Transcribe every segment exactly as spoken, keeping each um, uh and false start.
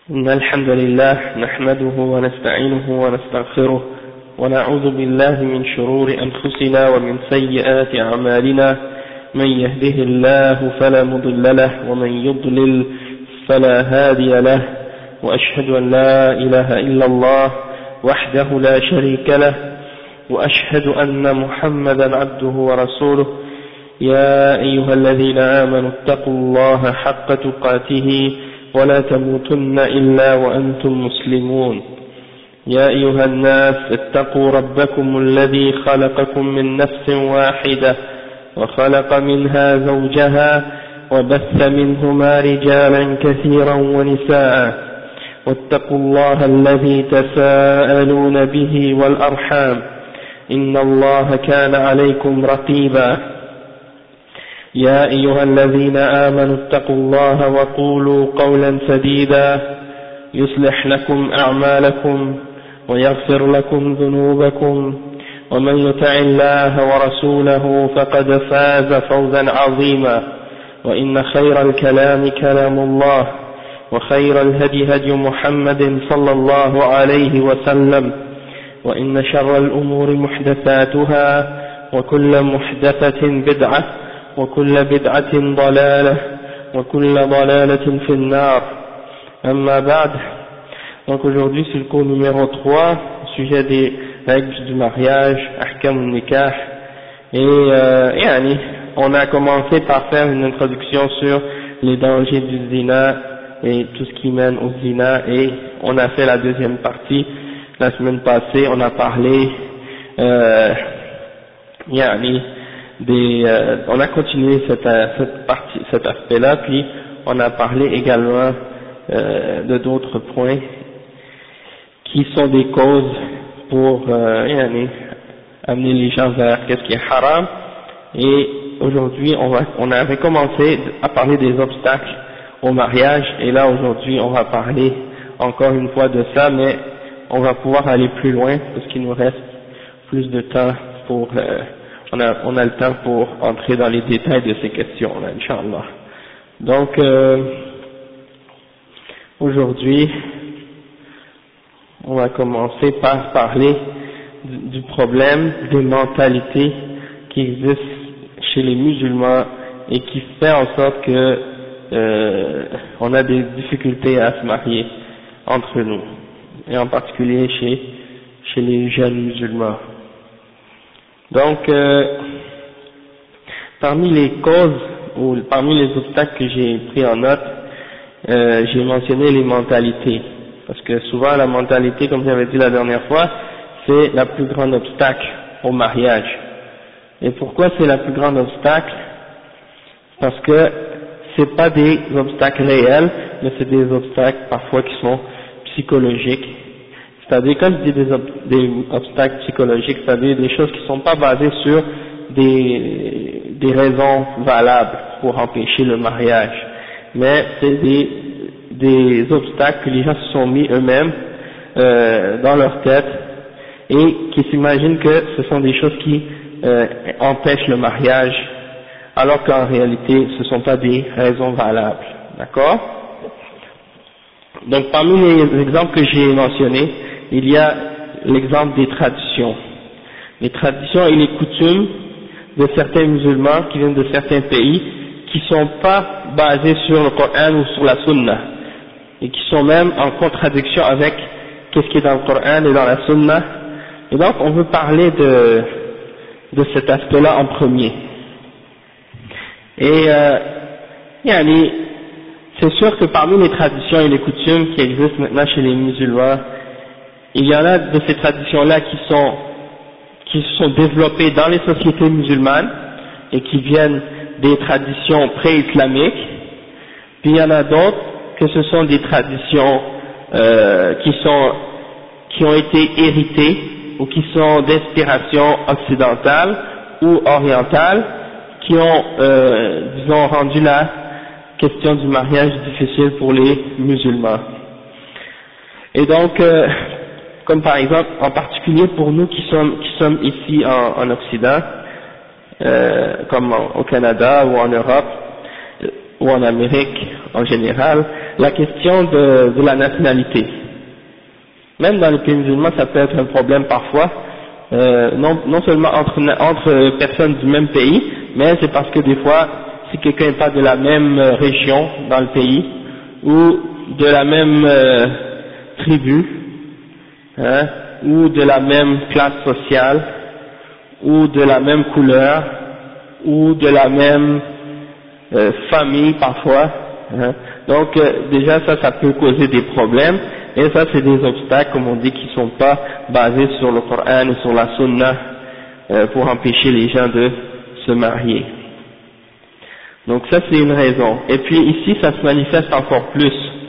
إن الحمد لله نحمده ونستعينه ونستغفره ونعوذ بالله من شرور أنفسنا ومن سيئات أعمالنا من يهده الله فلا مضل له ومن يضلل فلا هادي له وأشهد أن لا إله إلا الله وحده لا شريك له وأشهد أن محمدا عبده ورسوله يا أيها الذين آمنوا اتقوا الله حق تقاته ولا تموتن إلا وأنتم مسلمون يا أيها الناس اتقوا ربكم الذي خلقكم من نفس واحدة وخلق منها زوجها وبث منهما رجالا كثيرا ونساء واتقوا الله الذي تساءلون به والأرحام إن الله كان عليكم رقيبا يا أيها الذين آمنوا اتقوا الله وقولوا قولا سديدا يصلح لكم أعمالكم ويغفر لكم ذنوبكم ومن يطع الله ورسوله فقد فاز فوزا عظيما وإن خير الكلام كلام الله وخير الهدي هدي محمد صلى الله عليه وسلم وإن شر الأمور محدثاتها وكل محدثة بدعة وكل بدعة ضلالة وكل ضلالة في النار أما بعد. Donc aujourd'hui c'est le cours numéro trois au sujet des règles du mariage, ahkam al-nikah, et euh, yani, on a commencé par faire une introduction sur les dangers du zina et tout ce qui mène au zina, et on a fait la deuxième partie la semaine passée. On a parlé euh, yani, Des, euh, on a continué cette, cette partie, cet aspect-là, puis on a parlé également euh, de d'autres points qui sont des causes pour euh, amener les gens vers qu'est-ce qui est haram. Et aujourd'hui, on va, on avait commencé à parler des obstacles au mariage, et là aujourd'hui, on va parler encore une fois de ça, mais on va pouvoir aller plus loin parce qu'il nous reste plus de temps pour euh, On a, on a le temps pour entrer dans les détails de ces questions-là, Inch'Allah. Donc, euh, aujourd'hui, on va commencer par parler du, du problème des mentalités qui existent chez les musulmans et qui fait en sorte que euh, on a des difficultés à se marier entre nous, et en particulier chez, chez les jeunes musulmans. Donc, euh, parmi les causes ou parmi les obstacles que j'ai pris en note, euh, j'ai mentionné les mentalités, parce que souvent la mentalité, comme j'avais dit la dernière fois, c'est la plus grande obstacle au mariage. Et pourquoi c'est la plus grande obstacle? Parce que c'est pas des obstacles réels, mais c'est des obstacles parfois qui sont psychologiques. C'est-à-dire, quand je dis des, ob des obstacles psychologiques, c'est-à-dire des choses qui ne sont pas basées sur des, des raisons valables pour empêcher le mariage, mais c'est des, des obstacles que les gens se sont mis eux-mêmes euh, dans leur tête, et qui s'imaginent que ce sont des choses qui euh, empêchent le mariage, alors qu'en réalité ce ne sont pas des raisons valables. D'accord? Donc parmi les exemples que j'ai mentionnés, il y a l'exemple des traditions. Les traditions et les coutumes de certains musulmans qui viennent de certains pays, qui ne sont pas basés sur le Coran ou sur la Sunna, et qui sont même en contradiction avec ce qui est dans le Coran et dans la Sunna. Et donc on veut parler de, de cet aspect-là en premier. Et euh, yani, c'est sûr que parmi les traditions et les coutumes qui existent maintenant chez les musulmans, il y en a de ces traditions-là qui sont, qui se sont développées dans les sociétés musulmanes et qui viennent des traditions pré-islamiques, puis il y en a d'autres que ce sont des traditions euh, qui sont, qui ont été héritées ou qui sont d'inspiration occidentale ou orientale, qui ont, euh, disons, rendu la question du mariage difficile pour les musulmans. Et donc, euh, comme par exemple, en particulier pour nous qui sommes, qui sommes ici en, en Occident, euh, comme en, au Canada ou en Europe, ou en Amérique en général, la question de, de la nationalité. Même dans les pays musulmans, ça peut être un problème parfois, euh, non, non seulement entre, entre personnes du même pays, mais c'est parce que des fois, si quelqu'un n'est pas de la même région dans le pays, ou de la même euh, tribu, hein, ou de la même classe sociale, ou de la même couleur, ou de la même euh, famille parfois, hein. Donc euh, déjà ça, ça peut causer des problèmes, et ça c'est des obstacles, comme on dit, qui sont pas basés sur le Coran et sur la Sunna, euh, pour empêcher les gens de se marier. Donc ça c'est une raison. Et puis ici ça se manifeste encore plus,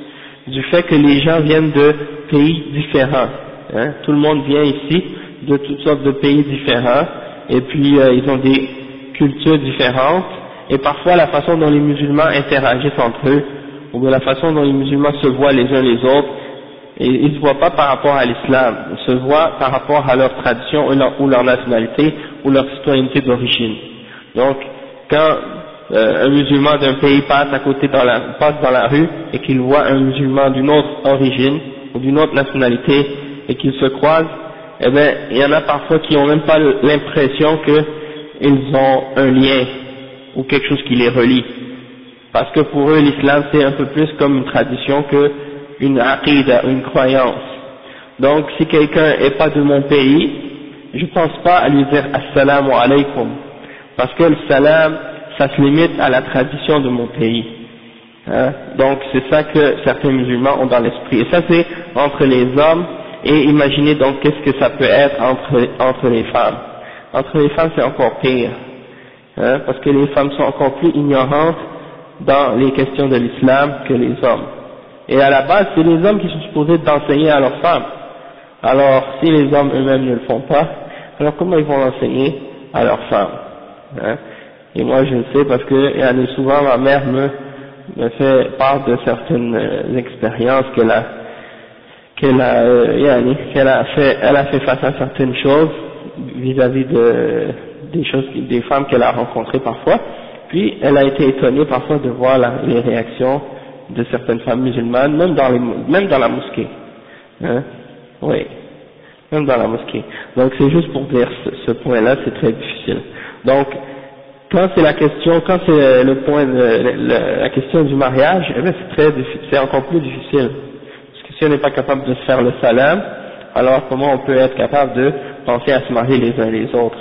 du fait que les gens viennent de pays différents, hein. Tout le monde vient ici de toutes sortes de pays différents, et puis euh, ils ont des cultures différentes, et parfois la façon dont les musulmans interagissent entre eux, ou de la façon dont les musulmans se voient les uns les autres, et ils ne se voient pas par rapport à l'islam, ils se voient par rapport à leur tradition ou leur, ou leur nationalité ou leur citoyenneté d'origine. Donc quand euh, un musulman d'un pays passe à côté dans la, passe dans la rue et qu'il voit un musulman d'une autre origine ou d'une autre nationalité et qu'ils se croisent, eh bien il y en a parfois qui n'ont même pas l'impression qu'ils ont un lien ou quelque chose qui les relie, parce que pour eux l'islam c'est un peu plus comme une tradition que une aqida, une croyance. Donc si quelqu'un n'est pas de mon pays, je pense pas à lui dire assalamu alaykum, parce que le salam ça se limite à la tradition de mon pays, hein? Donc c'est ça que certains musulmans ont dans l'esprit, et ça c'est entre les hommes, et imaginez donc qu'est-ce que ça peut être entre, entre les femmes. Entre les femmes c'est encore pire, hein? Parce que les femmes sont encore plus ignorantes dans les questions de l'islam que les hommes. Et à la base, c'est les hommes qui sont supposés d'enseigner à leurs femmes. Alors, si les hommes eux-mêmes ne le font pas, alors comment ils vont l'enseigner à leurs femmes, hein? Et moi, je le sais parce que il y a souvent, ma mère me, me fait part de certaines euh, expériences qu'elle a, qu'elle a, euh, qu'elle a fait, elle a fait face à certaines choses vis-à-vis de des choses, des femmes qu'elle a rencontrées parfois. Puis, elle a été étonnée parfois de voir la, les réactions de certaines femmes musulmanes, même dans les, même dans la mosquée, hein, oui, même dans la mosquée. Donc c'est juste pour dire ce, ce point-là, c'est très difficile. Donc quand c'est la question, quand c'est le point, de, le, la question du mariage, eh bien c'est très difficile, c'est encore plus difficile, parce que si on n'est pas capable de se faire le salam, alors comment on peut être capable de penser à se marier les uns les autres?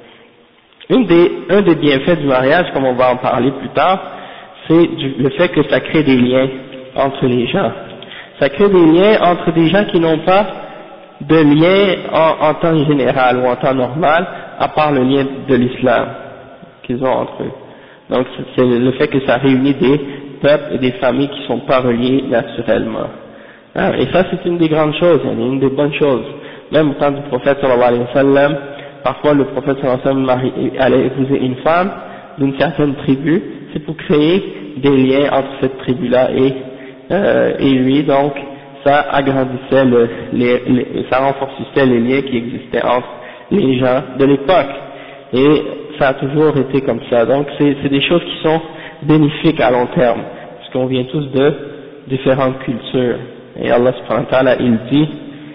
Une des, un des bienfaits du mariage, comme on va en parler plus tard, c'est le fait que ça crée des liens entre les gens. Ça crée des liens entre des gens qui n'ont pas de lien en, en temps général ou en temps normal, à part le lien de l'islam qu'ils ont entre eux. Donc c'est le fait que ça réunit des peuples et des familles qui ne sont pas reliés naturellement. Hein, et ça c'est une des grandes choses, une des bonnes choses. Même au temps du prophète sallallahu alayhi wa sallam, parfois le prophète sallallahu alayhi wa sallam allait épouser une femme d'une certaine tribu, c'est pour créer des liens entre cette tribu-là et, euh, et lui, donc ça agrandissait le, les, les, ça renforçait les liens qui existaient entre les gens de l'époque, et ça a toujours été comme ça. Donc c'est des choses qui sont bénéfiques à long terme, parce qu'on vient tous de différentes cultures, et Allah subhanahu wa ta'ala il dit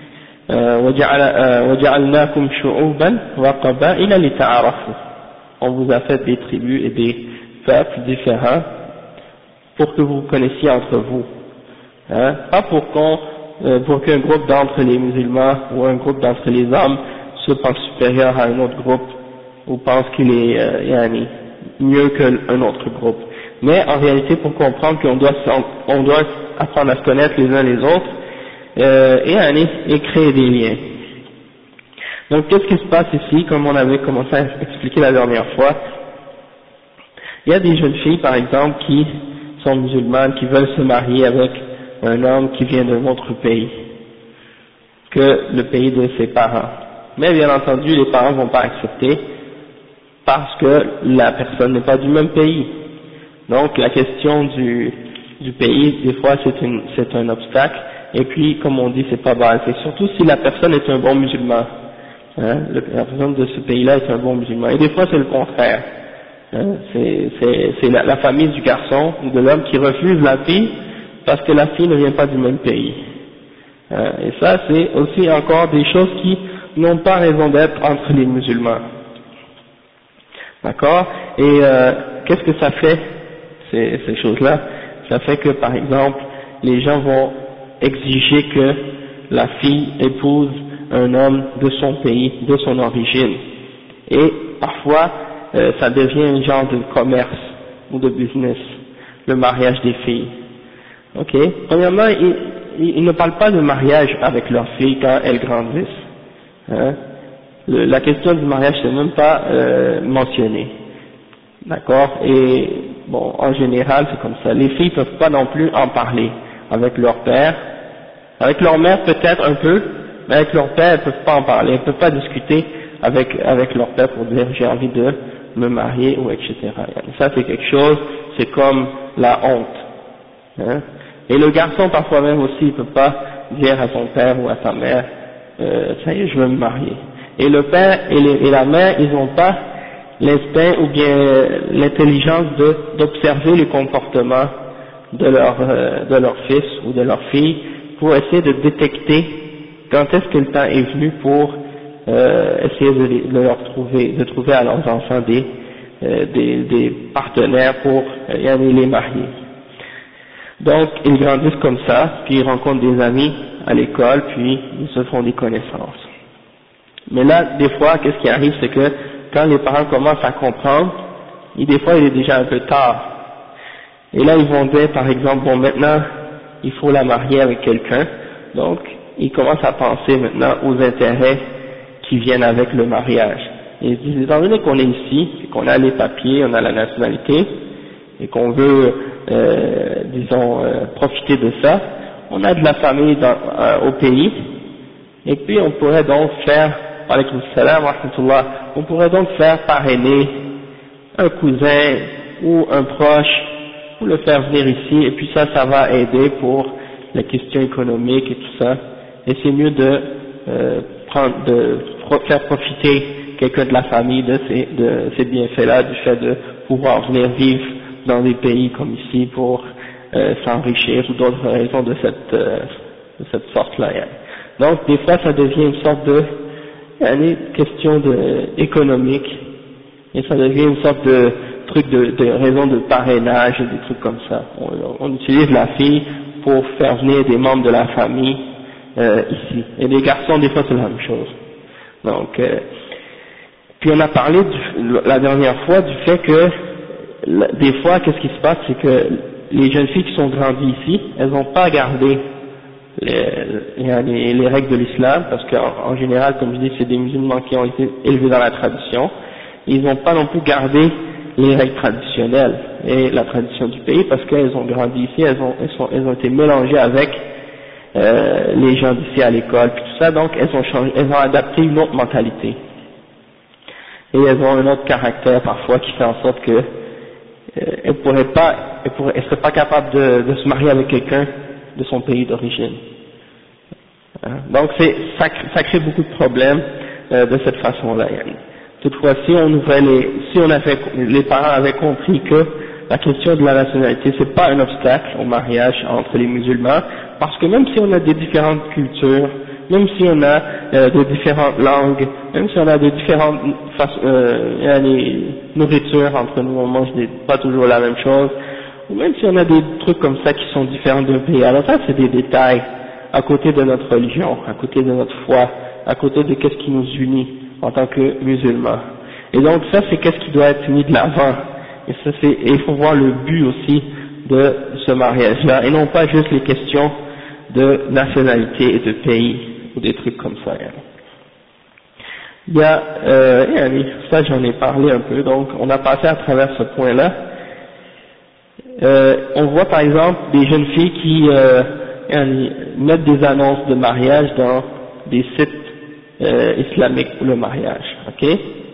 وَجَعَلْنَاكُمْ شُعُوبًا وَقَبَائِلَ لِتَعَارَفُوا, on vous a fait des tribus et des peuples différents pour que vous connaissiez entre vous, hein? Pas pour qu'on, euh, pour qu'un groupe d'entre les musulmans ou un groupe d'entre les hommes se pense supérieur à un autre groupe ou pense qu'il est euh, yani, mieux qu'un autre groupe, mais en réalité pour comprendre qu'on doit, on doit apprendre à se connaître les uns les autres, euh, et aller et créer des liens. Donc qu'est-ce qui se passe ici, comme on avait commencé à expliquer la dernière fois? Il y a des jeunes filles par exemple qui sont musulmanes, qui veulent se marier avec un homme qui vient d'un autre pays que le pays de ses parents, mais bien entendu les parents ne vont pas accepter parce que la personne n'est pas du même pays. Donc la question du, du pays, des fois c'est un obstacle, et puis comme on dit c'est pas basé, surtout si la personne est un bon musulman, hein, le, la personne de ce pays-là est un bon musulman, et des fois c'est le contraire, hein, c'est la, la famille du garçon ou de l'homme qui refuse la fille parce que la fille ne vient pas du même pays. Euh, et ça, c'est aussi encore des choses qui n'ont pas raison d'être entre les musulmans. D'accord? Et euh, qu'est-ce que ça fait, ces, ces choses-là? Ça fait que, par exemple, les gens vont exiger que la fille épouse un homme de son pays, de son origine. Et parfois, euh, ça devient un genre de commerce ou de business, le mariage des filles. Ok? Premièrement, ils, ils ne parlent pas de mariage avec leurs filles quand elles grandissent. Hein? Le, la question du mariage n'est même pas euh, mentionnée. D'accord? Et bon, en général, c'est comme ça. Les filles ne peuvent pas non plus en parler avec leur père. Avec leur mère peut-être un peu, mais avec leur père, elles ne peuvent pas en parler. Elles ne peuvent pas discuter avec, avec leur père pour dire j'ai envie de me marier ou et cetera. Ça c'est quelque chose, c'est comme la honte. Hein? Et le garçon parfois même aussi, il ne peut pas dire à son père ou à sa mère, euh, ça y est, je veux me marier. Et le père et, les, et la mère, ils n'ont pas l'instinct ou bien l'intelligence d'observer le comportement de leur, euh, de leur fils ou de leur fille pour essayer de détecter quand est-ce que le temps est venu pour euh, essayer de, les, de leur trouver, de trouver à leurs enfants des, euh, des, des partenaires pour euh, y aller les marier. Donc ils grandissent comme ça, puis ils rencontrent des amis à l'école, puis ils se font des connaissances. Mais là, des fois, qu'est-ce qui arrive, c'est que quand les parents commencent à comprendre, et des fois il est déjà un peu tard. Et là ils vont dire par exemple, bon maintenant, il faut la marier avec quelqu'un, donc ils commencent à penser maintenant aux intérêts qui viennent avec le mariage. Et ils disent, étant donné qu'on est ici, et qu'on a les papiers, on a la nationalité, et qu'on veut, euh, disons, euh, profiter de ça, on a de la famille dans, euh, au pays, et puis on pourrait donc faire, alaykoum salam wa rahmatullah, on pourrait donc faire parrainer un cousin ou un proche, pour le faire venir ici, et puis ça, ça va aider pour les questions économiques et tout ça, et c'est mieux de, euh, prendre, de faire profiter quelqu'un de la famille de ces, de ces bienfaits-là, du fait de pouvoir venir vivre dans des pays comme ici pour euh, s'enrichir ou d'autres raisons de cette, euh, de cette sorte-là. Donc des fois ça devient une sorte de une question de, économique, et ça devient une sorte de truc de, de raison de parrainage et des trucs comme ça. On, on utilise la fille pour faire venir des membres de la famille euh, ici. Et les garçons, des fois, c'est la même chose. Donc, euh, puis on a parlé du, la dernière fois du fait que la, des fois, qu'est-ce qui se passe, c'est que les jeunes filles qui sont grandies ici, elles n'ont pas gardé les, les, les règles de l'islam, parce qu'en en général, comme je dis, c'est des musulmans qui ont été élevés dans la tradition. Ils n'ont pas non plus gardé les règles traditionnelles et la tradition du pays, parce qu'elles ont grandi ici, elles ont, elles sont, elles ont été mélangées avec euh, les gens d'ici à l'école, puis tout ça, donc elles ont changé, elles ont adapté une autre mentalité. Et elles ont un autre caractère parfois qui fait en sorte que euh, elles pourraient pas, elles, pourraient, elles seraient pas capables de, de se marier avec quelqu'un de son pays d'origine. Hein? Donc c'est, ça, ça crée beaucoup de problèmes euh, de cette façon-là. Toutefois, si on ouvrait les, si on avait, les parents avaient compris que la question de la nationalité c'est pas un obstacle au mariage entre les musulmans, parce que même si on a des différentes cultures, même si on a euh, de différentes langues, même si on a de différentes façons, euh, les nourritures entre nous, on mange des, pas toujours la même chose, ou même si on a des trucs comme ça qui sont différents d'un pays, alors ça c'est des détails à côté de notre religion, à côté de notre foi, à côté de qu'est-ce qui nous unit en tant que musulmans. Et donc ça c'est qu'est-ce qui doit être mis de l'avant, et ça c'est, et il faut voir le but aussi de ce mariage-là, et non pas juste les questions de nationalité et de pays, ou des trucs comme ça. Il y a, euh, ça j'en ai parlé un peu, donc on a passé à travers ce point-là. Euh, on voit par exemple des jeunes filles qui euh, mettent des annonces de mariage dans des sites euh, islamiques pour le mariage, ok?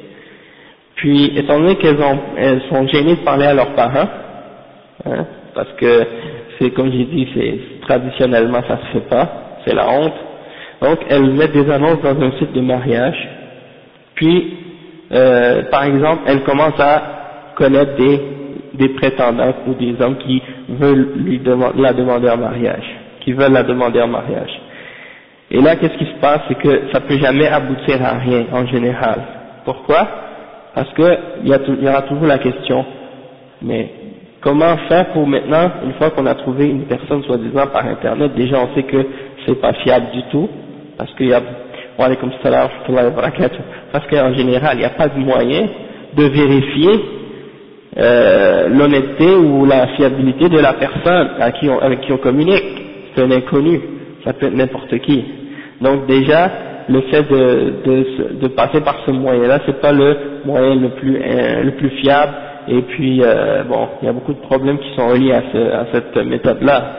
Puis étant donné qu'elles ont, elles sont gênées de parler à leurs parents, hein, parce que c'est comme j'ai dit, c'est traditionnellement ça se fait pas, c'est la honte. Donc elles mettent des annonces dans un site de mariage, puis euh, par exemple elles commencent à connaître des des prétendants ou des hommes qui veulent lui demander, la demander en mariage, qui veulent la demander en mariage. Et là, qu'est-ce qui se passe, c'est que ça peut jamais aboutir à rien en général. Pourquoi? Parce que il y, a, il y aura toujours la question, mais comment faire pour maintenant, une fois qu'on a trouvé une personne soi-disant par internet, déjà on sait que c'est pas fiable du tout, parce qu'il y a, wa alaykoum salam wa rahmatullahi wa barakatuh, parce qu'en général il n'y a pas de moyen de vérifier euh, l'honnêteté ou la fiabilité de la personne à qui on, avec qui on communique. C'est un inconnu, ça peut être n'importe qui. Donc déjà, le fait de, de, de passer par ce moyen-là, c'est pas le moyen le plus, euh, le plus fiable. Et puis, euh, bon, il y a beaucoup de problèmes qui sont reliés à, ce, à cette méthode-là.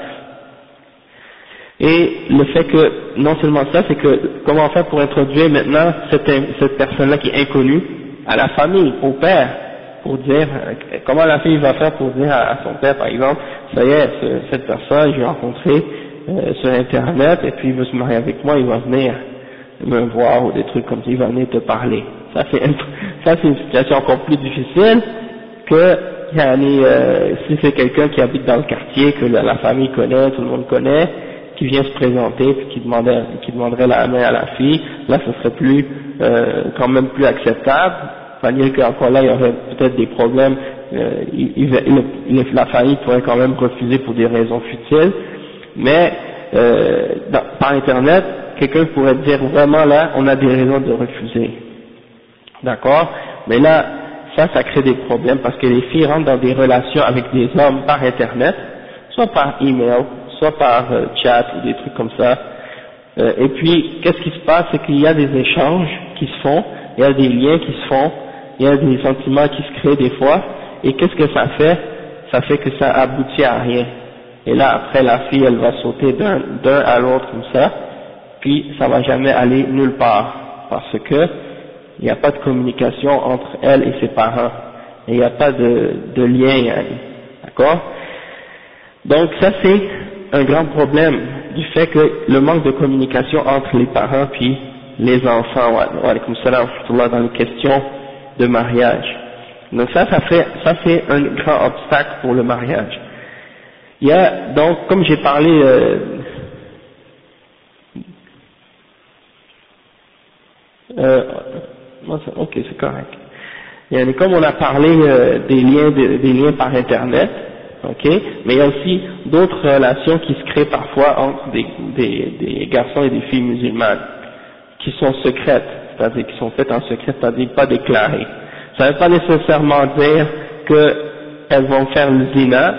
Et le fait que, non seulement ça, c'est que, comment faire pour introduire maintenant cette, cette personne-là qui est inconnue à la famille, au père, pour dire, comment la fille va faire pour dire à, à son père, par exemple, ça y est, ce, cette personne, j'ai rencontré euh, sur Internet, et puis il veut se marier avec moi, il va venir me voir, ou des trucs comme ça, il va venir te parler. Ça c'est, ça c'est une situation encore plus difficile que, euh, si c'est quelqu'un qui habite dans le quartier, que la, la famille connaît, tout le monde connaît, qui vient se présenter, puis qui demandait, qui demanderait la main à la fille, là ce serait plus, euh, quand même plus acceptable. C'est-à-dire qu'encore là, il y aurait peut-être des problèmes, euh, il, il, il, la famille pourrait quand même refuser pour des raisons futiles, mais euh, dans, par Internet, quelqu'un pourrait dire vraiment là, on a des raisons de refuser. D'accord? Mais là, ça, ça crée des problèmes parce que les filles rentrent dans des relations avec des hommes par Internet, soit par email, soit par euh, chat ou des trucs comme ça. Euh, et puis, qu'est-ce qui se passe? C'est qu'il y a des échanges qui se font, il y a des liens qui se font, il y a des sentiments qui se créent des fois, et qu'est-ce que ça fait? Ça fait que ça aboutit à rien. Et là, après, la fille, elle va sauter d'un, d'un à l'autre comme ça, puis ça va jamais aller nulle part, parce que il n'y a pas de communication entre elle et ses parents, et il n'y a pas de, de lien, d'accord? Donc ça, c'est un grand problème du fait que le manque de communication entre les parents puis les enfants, wa alaykoum salam wa rahmatullah, dans les questions de mariage. Donc ça, ça fait, ça fait un grand obstacle pour le mariage. Il y a donc, comme j'ai parlé, euh, euh, ok, c'est correct. Il y a, comme on a parlé euh, des liens, des, des liens par Internet, ok, mais il y a aussi d'autres relations qui se créent parfois entre des, des, des garçons et des filles musulmanes, qui sont secrètes, c'est-à-dire qui sont faites en secret, c'est-à-dire pas déclarées. Ça ne veut pas nécessairement dire qu'elles vont faire le zina,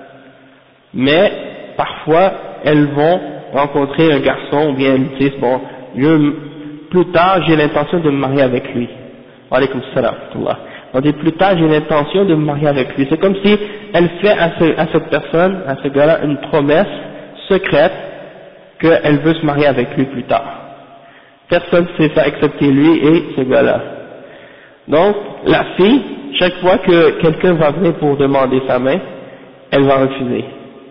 mais parfois elles vont rencontrer un garçon ou bien elles disent bon, je, plus tard j'ai l'intention de me marier avec lui. Wa alaykoum salam wa rahmatullah. On dit plus tard j'ai l'intention de me marier avec lui. C'est comme si elle fait à, ce, à cette personne, à ce gars-là, une promesse secrète qu'elle veut se marier avec lui plus tard. Personne ne sait ça excepté lui et ce gars-là. Donc la fille, chaque fois que quelqu'un va venir pour demander sa main, elle va refuser.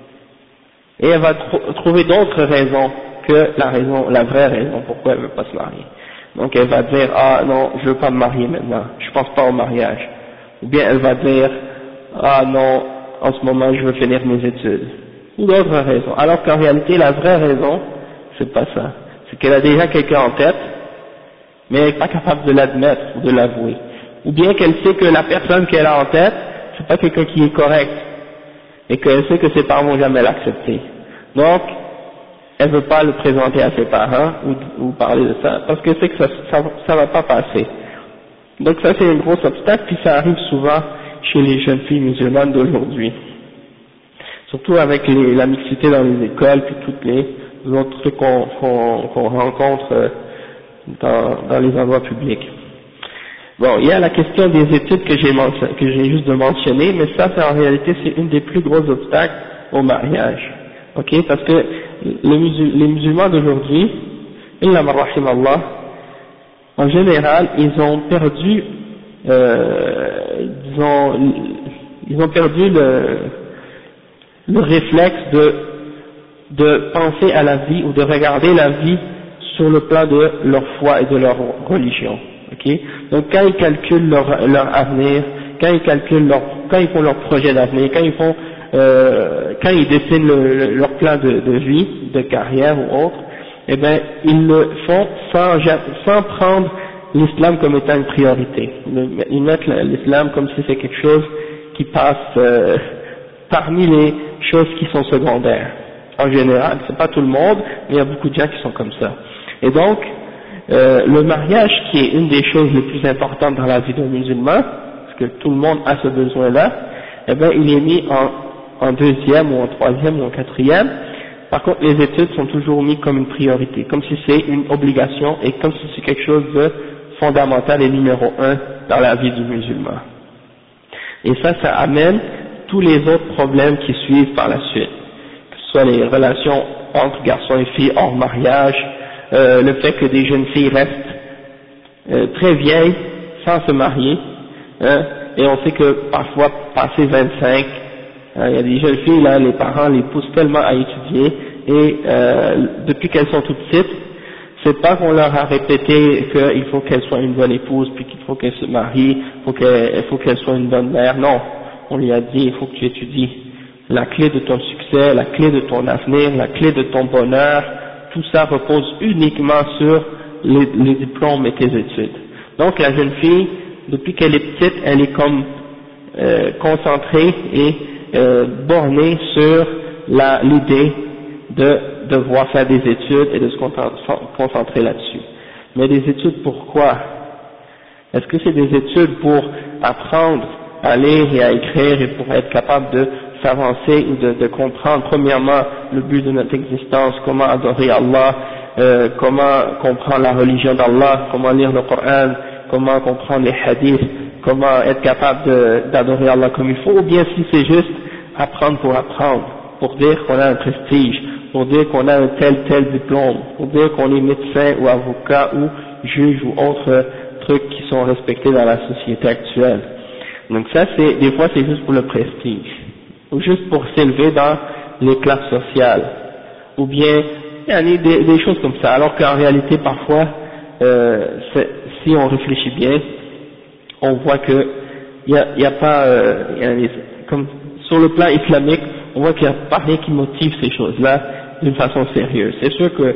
Et elle va tr- trouver d'autres raisons que la raison, la vraie raison pourquoi elle ne veut pas se marier. Donc elle va dire ah non, je veux pas me marier maintenant, je pense pas au mariage. Ou bien elle va dire ah non, en ce moment je veux finir mes études. Ou d'autres raisons. Alors qu'en réalité la vraie raison, c'est pas ça. C'est qu'elle a déjà quelqu'un en tête, mais elle n'est pas capable de l'admettre ou de l'avouer. Ou bien qu'elle sait que la personne qu'elle a en tête, c'est pas quelqu'un qui est correct, et qu'elle sait que ses parents vont jamais l'accepter. Donc, elle veut pas le présenter à ses parents ou, ou parler de ça, parce que c'est que ça, ça, ça va pas passer. Donc ça c'est un gros obstacle, puis ça arrive souvent chez les jeunes filles musulmanes d'aujourd'hui. Surtout avec les, la mixité dans les écoles, puis toutes les autres trucs qu'on qu'on, qu'on rencontre dans, dans les endroits publics. Bon, il y a la question des études que j'ai que j'ai juste de mentionner, mais ça, c'est en réalité, c'est une des plus gros obstacles au mariage. Ok, parce que les, musul les musulmans d'aujourd'hui, illa man rahim Allah, en général, ils ont perdu, euh, ils ont, ils ont perdu le, le réflexe de, de penser à la vie ou de regarder la vie sur le plan de leur foi et de leur religion. Okay. Donc quand ils calculent leur, leur avenir, quand ils calculent leur, quand ils font leur projet d'avenir, quand ils font, euh, quand ils dessinent le, le, leur plan de, de vie, de carrière ou autre, eh ben ils le font sans, sans prendre l'islam comme étant une priorité. Ils mettent l'islam comme si c'est quelque chose qui passe euh, parmi les choses qui sont secondaires. En général, c'est pas tout le monde, mais il y a beaucoup de gens qui sont comme ça. Et donc, euh, le mariage, qui est une des choses les plus importantes dans la vie d'un musulman, parce que tout le monde a ce besoin-là, eh ben, il est mis en, en deuxième ou en troisième ou en quatrième. Par contre, les études sont toujours mis comme une priorité, comme si c'est une obligation et comme si c'est quelque chose de fondamental et numéro un dans la vie du musulman. Et ça, ça amène tous les autres problèmes qui suivent par la suite, que ce soit les relations entre garçons et filles hors mariage, euh, le fait que des jeunes filles restent euh, très vieilles sans se marier, hein, et on sait que parfois, passé vingt-cinq, hein, il y a des jeunes filles, là, les parents les poussent tellement à étudier, et euh, depuis qu'elles sont toutes petites, c'est pas qu'on leur a répété qu'il faut qu'elle soit une bonne épouse, puis qu'il faut qu'elle se marie, faut qu'elle, faut qu'elle soit une bonne mère. Non, on lui a dit il faut que tu étudies. La clé de ton succès, la clé de ton avenir, la clé de ton bonheur, tout ça repose uniquement sur les, les diplômes et tes études. Donc la jeune fille, depuis qu'elle est petite, elle est comme euh, concentrée et euh, bornée sur la, l'idée de devoir faire des études et de se concentrer là-dessus. Mais des études pourquoi? Est-ce que c'est des études pour apprendre à lire et à écrire et pour être capable de s'avancer ou de, de comprendre premièrement le but de notre existence, comment adorer Allah, euh, comment comprendre la religion d'Allah, comment lire le Coran, comment comprendre les hadiths, comment être capable d'adorer Allah comme il faut, ou bien si c'est juste apprendre pour apprendre, pour dire qu'on a un prestige, pour dire qu'on a un tel tel diplôme, pour dire qu'on est médecin ou avocat ou juge ou autres trucs qui sont respectés dans la société actuelle. Donc ça, c'est des fois c'est juste pour le prestige, ou juste pour s'élever dans les classes sociales, ou bien il y a des, des choses comme ça, alors qu'en réalité parfois, euh, si on réfléchit bien, on voit que il y a, y a pas, euh, y a les, comme sur le plan islamique, on voit qu'il n'y a pas rien qui motive ces choses-là d'une façon sérieuse. C'est sûr que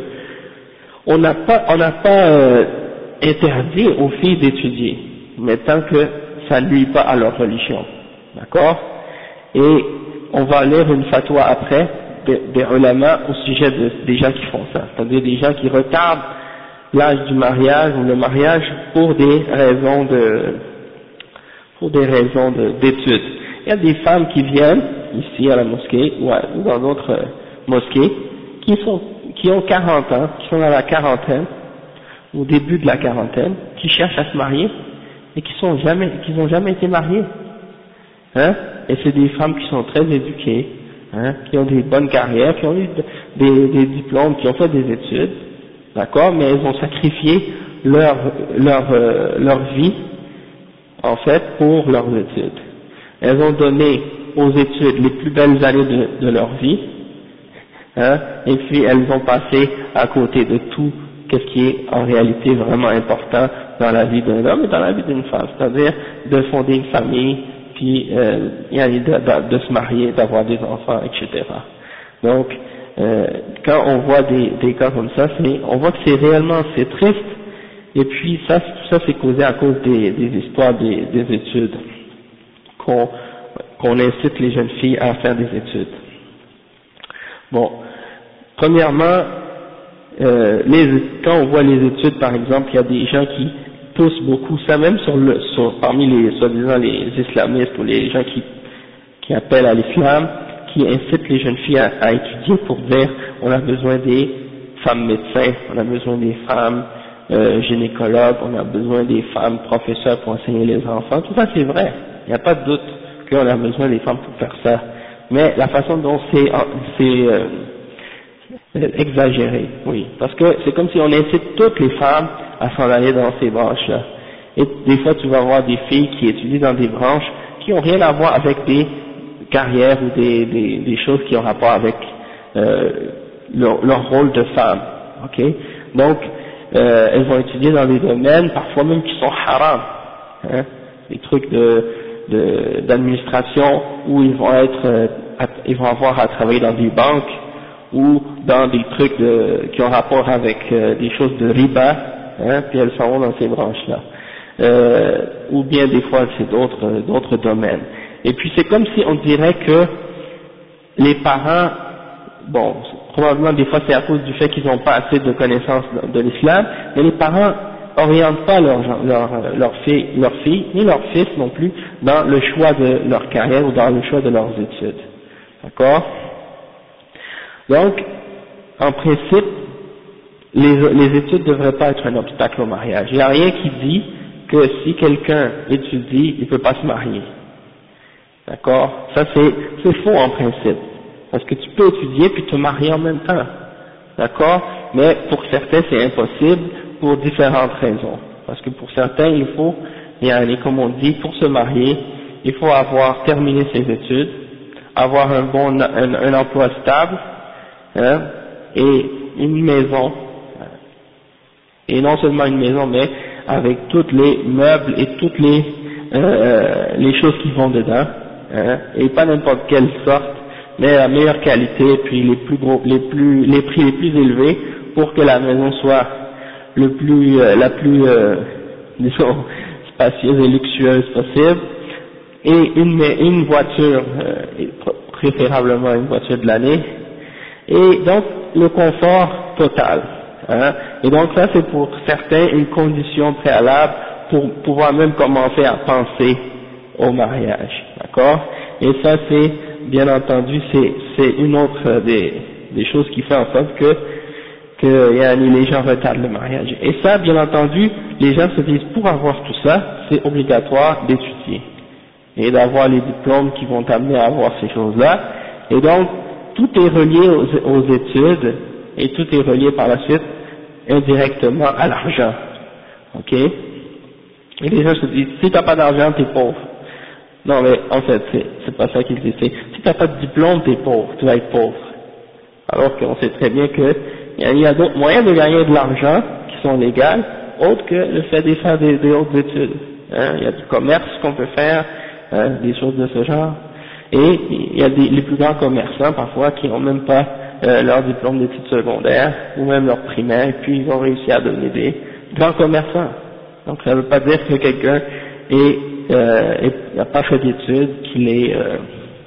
on n'a pas, on n'a pas euh, interdit aux filles d'étudier, mais tant que ça ne nuit pas à leur religion, d'accord? Et on va lire une fatwa après des, des ulama au sujet de, des gens qui font ça, c'est-à-dire des gens qui retardent l'âge du mariage ou le mariage pour des raisons de, pour des raisons de, d'études. Il y a des femmes qui viennent ici à la mosquée ou, à, ou dans d'autres euh, mosquées qui sont, qui ont quarante ans, qui sont à la quarantaine, au début de la quarantaine, qui cherchent à se marier et qui sont jamais, qui n'ont jamais été mariées, hein, et c'est des femmes qui sont très éduquées, hein, qui ont des bonnes carrières, qui ont eu des, des diplômes, qui ont fait des études, d'accord, mais elles ont sacrifié leur, leur, euh, leur vie, en fait, pour leurs études. Elles ont donné aux études les plus belles années de, de leur vie, hein, et puis elles ont passé à côté de tout ce qui est en réalité vraiment important dans la vie d'un homme et dans la vie d'une femme, c'est-à-dire de fonder une famille, puis euh, de, de, de se marier, d'avoir des enfants, et cetera. Donc, euh, quand on voit des, des cas comme ça, c'est, on voit que c'est réellement, c'est triste, et puis ça, ça c'est causé à cause des, des histoires des, des études, qu'on, qu'on incite les jeunes filles à faire des études. Bon, premièrement, euh, les, quand on voit les études, par exemple, il y a des gens qui poussent beaucoup ça, même sur le, sur, parmi les, soi-disant les islamistes ou les gens qui, qui appellent à l'islam, qui incitent les jeunes filles à, à étudier pour dire on a besoin des femmes médecins, on a besoin des femmes euh, gynécologues, on a besoin des femmes professeurs pour enseigner les enfants. Tout ça c'est vrai, il n'y a pas de doute qu'on a besoin des femmes pour faire ça. Mais la façon dont c'est, c'est euh, exagéré, oui, parce que c'est comme si on incite toutes les femmes à s'en aller dans ces branches-là. Et des fois tu vas voir des filles qui étudient dans des branches qui n'ont rien à voir avec des carrières ou des, des, des choses qui ont rapport avec euh, leur, leur rôle de femme, ok? Donc euh, elles vont étudier dans des domaines parfois même qui sont haram, hein? Des trucs de de, d'administration où ils vont être, euh, à, ils vont avoir à travailler dans des banques ou dans des trucs de, qui ont rapport avec euh, des choses de riba, hein, puis elles s'en vont dans ces branches-là. Euh, ou bien des fois c'est d'autres, d'autres domaines. Et puis c'est comme si on dirait que les parents, bon, probablement des fois c'est à cause du fait qu'ils n'ont pas assez de connaissances de, de l'islam, mais les parents orientent pas leur, leur, leur fille, leur fille, ni leur fils non plus, dans le choix de leur carrière ou dans le choix de leurs études. D'accord? Donc, en principe, les, les études ne devraient pas être un obstacle au mariage. Il n'y a rien qui dit que si quelqu'un étudie, il ne peut pas se marier. D'accord? Ça c'est, c'est faux en principe. Parce que tu peux étudier puis te marier en même temps. D'accord? Mais pour certains c'est impossible pour différentes raisons. Parce que pour certains il faut, il y a, comme on dit, pour se marier, il faut avoir terminé ses études, avoir un bon, un, un emploi stable, hein, et une maison, et non seulement une maison, mais avec tous les meubles et toutes les, euh, les choses qui vont dedans, hein, et pas n'importe quelle sorte, mais la meilleure qualité, puis les plus gros, les plus, les prix les plus élevés pour que la maison soit le plus, euh, la plus, euh, disons, spacieuse et luxueuse possible, et une, une voiture, euh, préférablement une voiture de l'année, et donc le confort total. Hein. Et donc ça c'est pour certains une condition préalable pour pouvoir même commencer à penser au mariage. D'accord? Et ça c'est, bien entendu, c'est, c'est une autre des, des choses qui fait en sorte que, que les gens retardent le mariage. Et ça, bien entendu, les gens se disent pour avoir tout ça, c'est obligatoire d'étudier et d'avoir les diplômes qui vont t'amener à avoir ces choses-là. Et donc, tout est relié aux, aux études et tout est relié par la suite indirectement à l'argent. Ok? Et les gens se disent, si t'as pas d'argent, t'es pauvre. Non, mais en fait, c'est, c'est pas ça qu'ils disent. C'est, si t'as pas de diplôme, t'es pauvre, tu vas être pauvre. Alors qu'on sait très bien que il y a d'autres moyens de gagner de l'argent qui sont légaux, autres que le fait de faire des, des hautes études. Hein, il y a du commerce qu'on peut faire, hein, des choses de ce genre. Et il y a des, les plus grands commerçants parfois qui n'ont même pas euh, leur diplôme d'études secondaires ou même leur primaire, et puis ils ont réussi à devenir des grands commerçants. Donc ça ne veut pas dire que quelqu'un est, euh, n'a pas fait d'études qu'il est, euh,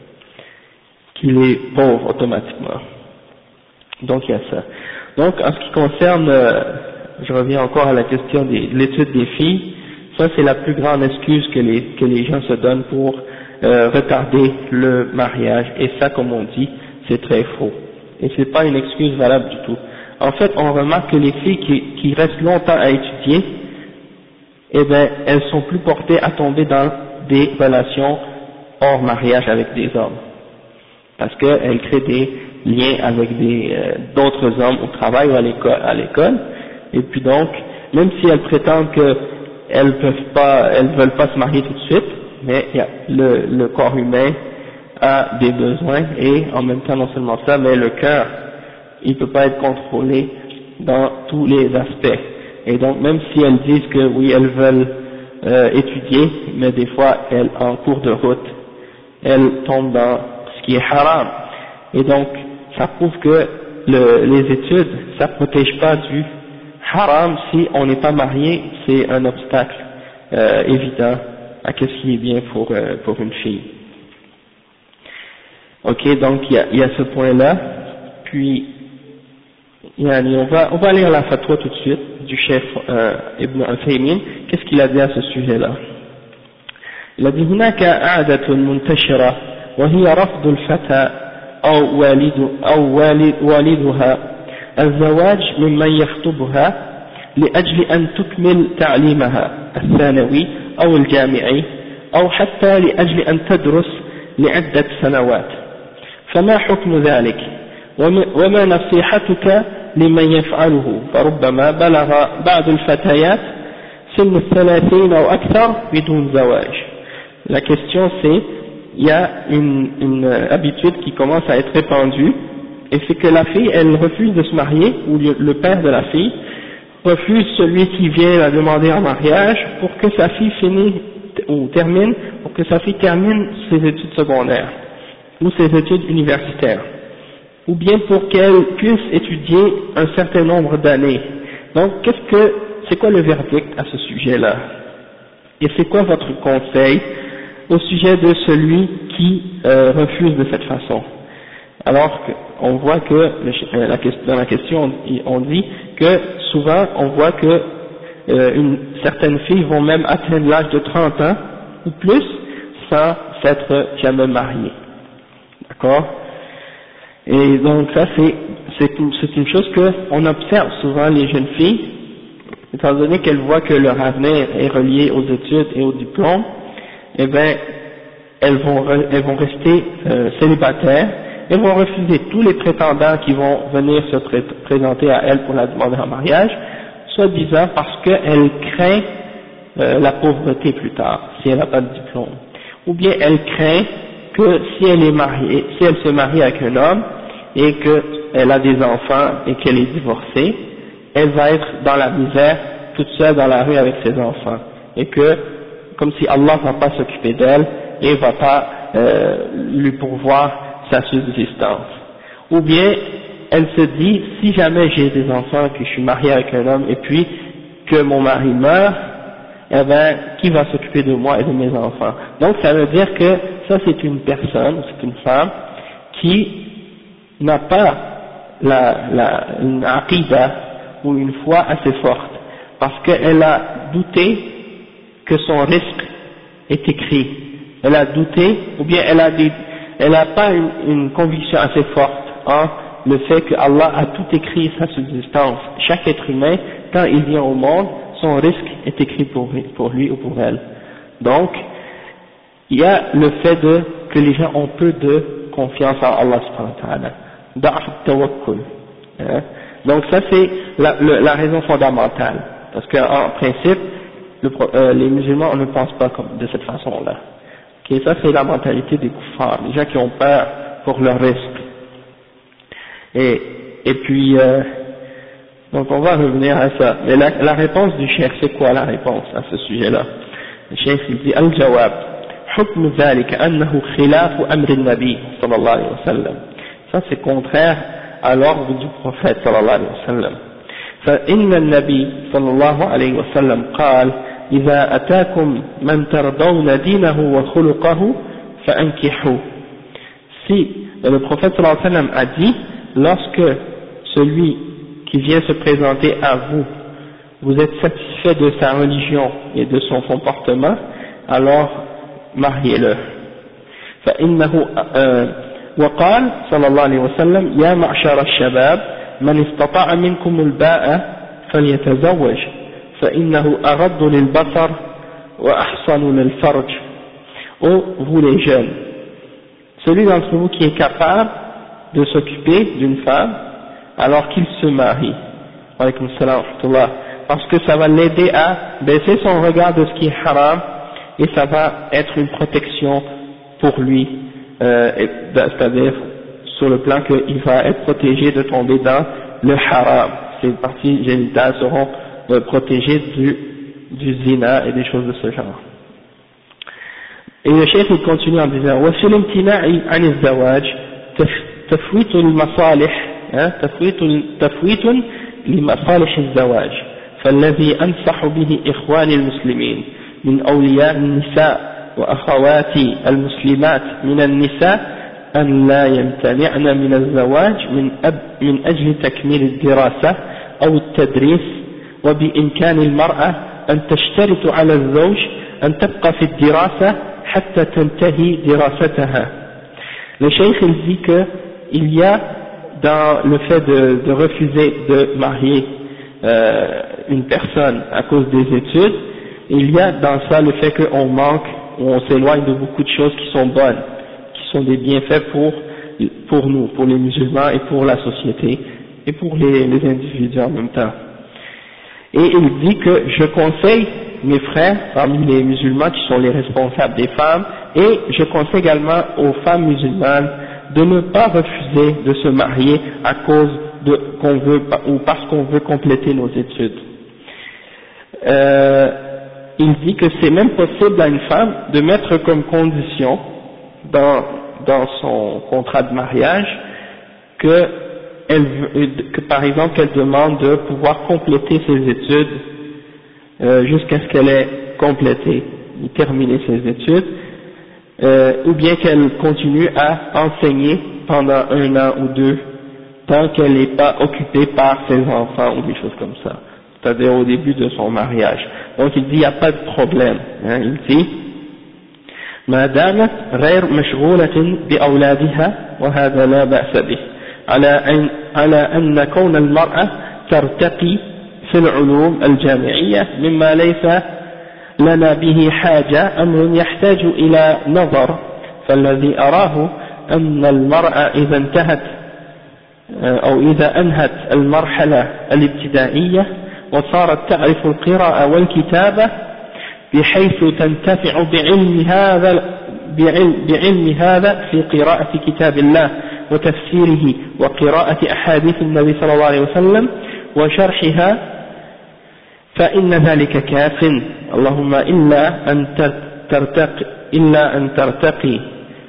qu'il est pauvre automatiquement. Donc il y a ça. Donc en ce qui concerne, euh, je reviens encore à la question de l'étude des filles, ça c'est la plus grande excuse que les, que les gens se donnent pour euh, retarder le mariage, et ça comme on dit, c'est très faux. Et c'est pas une excuse valable du tout. En fait, on remarque que les filles qui, qui restent longtemps à étudier, eh ben, elles sont plus portées à tomber dans des relations hors mariage avec des hommes. Parce qu'elles créent des liens avec des, euh, d'autres hommes au travail ou à l'école, à l'école. Et puis donc, même si elles prétendent qu'elles peuvent pas, elles veulent pas se marier tout de suite, mais il y a le, le corps humain a des besoins, et en même temps non seulement ça, mais le cœur, il peut pas être contrôlé dans tous les aspects. Et donc même si elles disent que oui, elles veulent euh, étudier, mais des fois elles, en cours de route, elles tombent dans ce qui est haram. Et donc ça prouve que le, les études, ça protège pas du haram. Si on n'est pas marié, c'est un obstacle euh, évident à ce qui est bien pour, euh, pour une fille. Ok, donc il y a, il y a ce point-là. Puis yani, on va on va lire la fatwa tout de suite du chef euh, Ibn Uthaymin. Qu'est-ce qu'il a dit à ce sujet-là? Il a dit هناك عادة منتشرة وهي رفض الفتى أو والد أو والد والدها الزواج ممن يخطبها لأجل أن تكمل تعليمها الثانوي أو الجامعي أو حتى لأجل أن تدرس لعدة سنوات. فما حكم ذلك؟ وما نصيحتك لمن يفعله؟ فربما بلغ بعض الفتيات سن الثلاثين أو أكثر بدون زواج. La question c'est, il y a une, une habitude qui commence à être répandue, et c'est que la fille, elle refuse de se marier, ou le, le père de la fille refuse celui qui vient la demander en mariage pour que sa fille finisse, ou termine, pour que sa fille termine ses études secondaires ou ses études universitaires, ou bien pour qu'elle puisse étudier un certain nombre d'années. Donc, qu'est-ce que, c'est quoi le verdict à ce sujet-là? Et c'est quoi votre conseil au sujet de celui qui euh, refuse de cette façon? Alors qu'on voit que le, la, dans la question on dit que souvent on voit que euh, une, certaines filles vont même atteindre l'âge de trente ans ou plus sans s'être jamais mariées. D'accord? Et donc ça c'est c'est une, c'est une chose que on observe souvent les jeunes filles, étant donné qu'elles voient que leur avenir est relié aux études et au diplôme, eh bien elles vont elles vont rester euh, célibataires. Elles vont refuser tous les prétendants qui vont venir se pré présenter à elles pour la demander en mariage, soi-disant parce qu'elles craignent euh, la pauvreté plus tard, si elle n'a pas de diplôme. Ou bien elles craignent que si elle est mariée, si elle se marie avec un homme et qu'elle a des enfants et qu'elle est divorcée, elle va être dans la misère, toute seule dans la rue avec ses enfants. Et que, comme si Allah ne va pas s'occuper d'elle et ne va pas euh, lui pourvoir sa subsistance. Ou bien elle se dit, si jamais j'ai des enfants, que je suis mariée avec un homme et puis que mon mari meurt, eh ben qui va s'occuper de moi et de mes enfants? Donc ça veut dire que ça c'est une personne, c'est une femme qui n'a pas la, la, une aqidah ou une foi assez forte, parce qu'elle a douté que son risque est écrit. Elle a douté, ou bien elle a des elle n'a pas une, une conviction assez forte en le fait que Allah a tout écrit sa subsistance. Chaque être humain, quand il vient au monde, son risque est écrit pour lui, pour lui ou pour elle. Donc, il y a le fait de, que les gens ont peu de confiance en Allah subhanahu wa ta'ala. Da'af tawakkul. Hein? Donc ça c'est la, le, la raison fondamentale. Parce qu'en principe, le, euh, les musulmans ne pensent pas comme, de cette façon-là. Et ça c'est la mentalité des kuffars, les gens qui ont peur pour leur risque. Et, et puis, euh, donc on va revenir à ça. Mais la, la réponse du cheikh, c'est quoi la réponse à ce sujet-là? Le cheikh il dit Al-Jawab, حكم ذلك أنه خلاف أمر النبي صلى الله عليه وسلم. Ça c'est contraire à l'ordre du prophète صلى الله عليه وسلم. فإن النبي صلى الله عليه وسلم قال إذا أتاكم من ترضون دينه وخلقه فأنكحوه. Si le prophète sallallahu alayhi wa sallam a dit, lorsque celui qui vient se présenter à vous, vous êtes satisfait de sa religion et de son comportement, alors mariez-le. فإنه وقال صلى الله عليه وسلم يا معشر الشباب من استطاع منكم الباء فليتزوج فإنه أغض للبصر وأحصن للفرج. Ô vous les jeunes, celui d'entre vous qui est capable de s'occuper d'une femme alors qu'il se marie, alaykoum salam wa rahmatullah, parce que ça va l'aider à baisser son regard de ce qui est haram et ça va être une protection pour lui, euh, c'est-à-dire sur le plan qu'il va être protégé de tomber dans le haram. Ses parties génitales seront euh, protégées du, du zina et des choses de ce genre. Et le chef il continue en disant وفي الامتناع عن الزواج تفويت المصالح تفويت تفويت لمصالح الزواج فالذي أنصح به إخواني المسلمين من أولياء النساء وأخواتي المسلمات من النساء أن لا يمتنعن من الزواج من, أب من أجل تكميل الدراسة أو التدريس وبإمكان المرأة أن تشترط على الزوج أن تبقى في الدراسة حتى تنتهي دراستها. Le cheikh il dit que il y a dans le fait de, de refuser de marier euh, une personne à cause des études, il y a dans ça le fait qu'on manque ou on s'éloigne de beaucoup de choses qui sont bonnes, qui sont des bienfaits pour, pour nous, pour les musulmans et pour la société et pour les, les individus en même temps. Et il dit que je conseille mes frères parmi les musulmans qui sont les responsables des femmes, et je conseille également aux femmes musulmanes de ne pas refuser de se marier à cause de qu'on veut ou parce qu'on veut compléter nos études. Euh, il dit que c'est même possible à une femme de mettre comme condition dans, dans son contrat de mariage que, elle, que par exemple qu'elle demande de pouvoir compléter ses études euh, jusqu'à ce qu'elle ait complété ou terminé ses études, euh, ou bien qu'elle continue à enseigner pendant un an ou deux tant qu'elle n'est pas occupée par ses enfants ou des choses comme ça, c'est-à-dire au début de son mariage. Donc il dit il n'y a pas de problème, hein, il dit ما دامت غير مشغولة بأولادها وهذا لا بأس به على أن على أن كون المرأة ترتقي في العلوم الجامعية مما ليس لنا به حاجة أمر يحتاج إلى نظر فالذي أراه أن المرأة إذا انتهت أو إذا أنهت المرحلة الابتدائية وصارت تعرف القراءة والكتابة بحيث تنتفع بعلم هذا بعلم, بعلم هذا في قراءة كتاب الله وتفسيره وقراءة أحاديث النبي صلى الله عليه وسلم وشرحها فإن ذلك كاف اللهم إلا أن ترتقي إلا أن ترتقي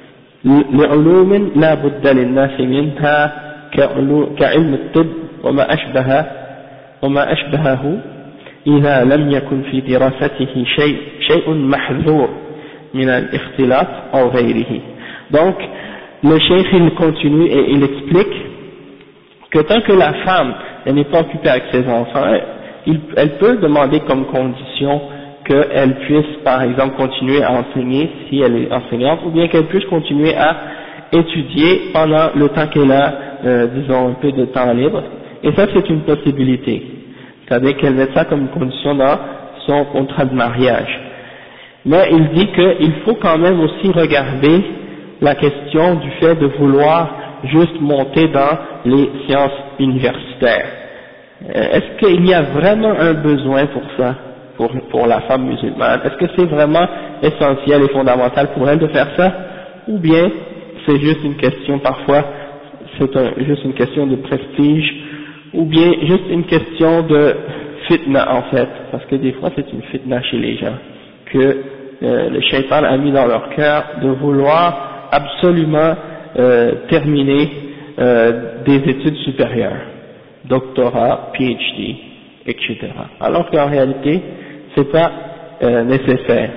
لعلوم لا بد للناس منها كعلم الطب وما أشبه وما أشبهه إذا لم يكن في دراسته شيء شيء محذور من الاختلاط أو غيره. Donc le cheikh il continue et il explique que tant que la femme elle n'est pas occupée avec ses enfants, il, elle peut demander comme condition qu'elle puisse par exemple continuer à enseigner si elle est enseignante, ou bien qu'elle puisse continuer à étudier pendant le temps qu'elle a euh, disons un peu de temps libre, et ça c'est une possibilité, c'est-à-dire qu'elle met ça comme condition dans son contrat de mariage. Mais il dit qu'il faut quand même aussi regarder la question du fait de vouloir juste monter dans les sciences universitaires. Est-ce qu'il y a vraiment un besoin pour ça, pour, pour la femme musulmane? Est-ce que c'est vraiment essentiel et fondamental pour elle de faire ça? Ou bien c'est juste une question, parfois c'est un, juste une question de prestige, ou bien juste une question de fitna en fait, parce que des fois c'est une fitna chez les gens, que euh, le shaitan a mis dans leur cœur de vouloir absolument euh, terminer euh, des études supérieures, doctorat, P H D, et cetera. Alors qu'en réalité, c'est pas euh, nécessaire.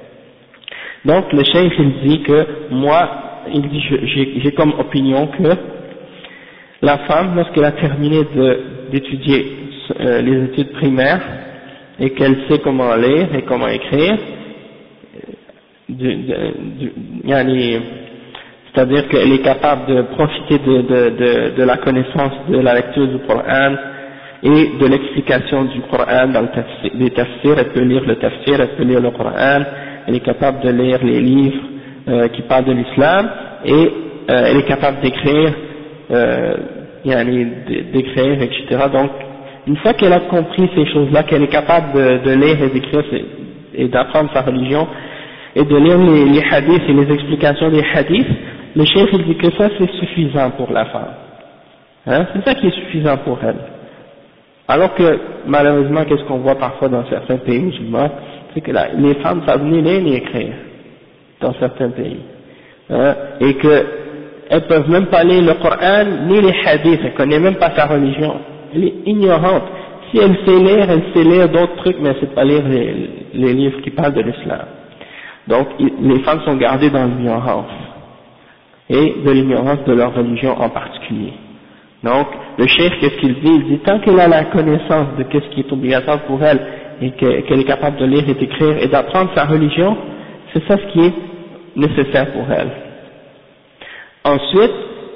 Donc le cheikh il dit que moi, il dit j'ai, j'ai comme opinion que la femme, lorsqu'elle a terminé de, d'étudier euh, les études primaires et qu'elle sait comment lire et comment écrire, du, du, du, yani, c'est-à-dire qu'elle est capable de profiter de, de, de, de la connaissance de la lecture du Coran et de l'explication du Coran dans le tafsir, les tafsirs, elle peut lire le tafsir, elle peut lire le Coran, elle est capable de lire les livres euh, qui parlent de l'islam, et euh, elle est capable d'écrire, euh, yani, d'écrire, et cetera. Donc, une fois qu'elle a compris ces choses-là, qu'elle est capable de, de lire et d'écrire et d'apprendre sa religion, et de lire les, les hadiths et les explications des hadiths, le cheikh il dit que ça c'est suffisant pour la femme. Hein? C'est ça qui est suffisant pour elle. Alors que malheureusement, qu'est-ce qu'on voit parfois dans certains pays musulmans, c'est que la, les femmes savent ni lire ni écrire dans certains pays. Hein? Et qu'elles peuvent même pas lire le Coran ni les hadiths, elle connaît même pas sa religion. Elle est ignorante. Si elle sait lire, elle sait lire d'autres trucs, mais elle sait pas lire les, les livres qui parlent de l'islam. Donc les femmes sont gardées dans l'ignorance, et de l'ignorance de leur religion en particulier. Donc le cheikh, qu'est-ce qu'il dit? Il dit tant qu'elle a la connaissance de qu'est-ce qui est obligatoire pour elle, et qu'elle est capable de lire et d'écrire et d'apprendre sa religion, c'est ça ce qui est nécessaire pour elle. Ensuite,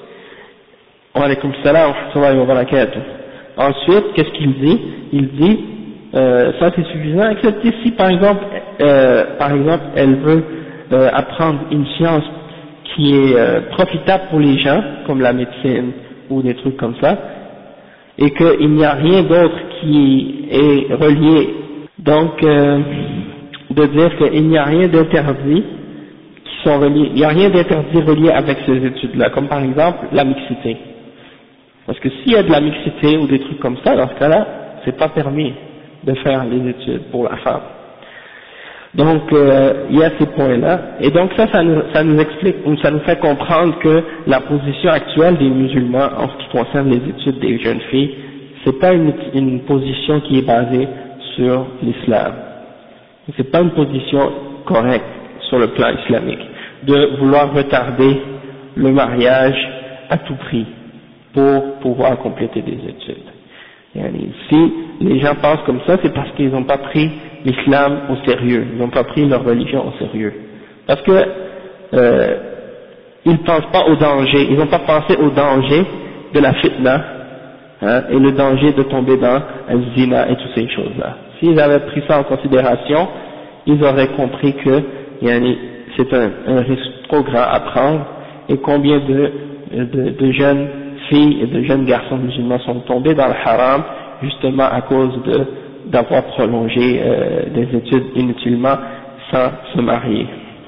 wa alaykum salam wa rahmatullahi wa barakatuh. Ensuite, qu'est-ce qu'il dit? Il dit euh, ça c'est suffisant, excepté si par exemple, euh, par exemple, elle veut euh, apprendre une science qui est euh, profitable pour les gens, comme la médecine ou des trucs comme ça, et qu'il n'y a rien d'autre qui est relié. Donc, euh, de dire qu'il n'y a rien d'interdit qui sont reliés, il n'y a rien d'interdit relié avec ces études-là, comme par exemple la mixité. Parce que s'il y a de la mixité ou des trucs comme ça, dans ce cas-là, c'est pas permis de faire les études pour la femme. Donc euh, il y a ces points-là, et donc ça, ça nous, ça nous explique, ou ça nous fait comprendre que la position actuelle des musulmans en ce qui concerne les études des jeunes filles, c'est pas une, une position qui est basée sur l'islam. C'est pas une position correcte sur le plan islamique de vouloir retarder le mariage à tout prix pour pouvoir compléter des études. Et si les gens pensent comme ça, c'est parce qu'ils n'ont pas pris l'islam au sérieux, ils n'ont pas pris leur religion au sérieux. Parce que euh, ils ne pensent pas au danger, ils n'ont pas pensé au danger de la fitna, hein, et le danger de tomber dans un zina et toutes ces choses-là. S'ils avaient pris ça en considération, ils auraient compris que yani, c'est un, un risque trop grand à prendre, et combien de, de, de jeunes filles et de jeunes garçons musulmans sont tombés dans le haram justement à cause de d'avoir prolongé euh, des études inutilement sans se marier.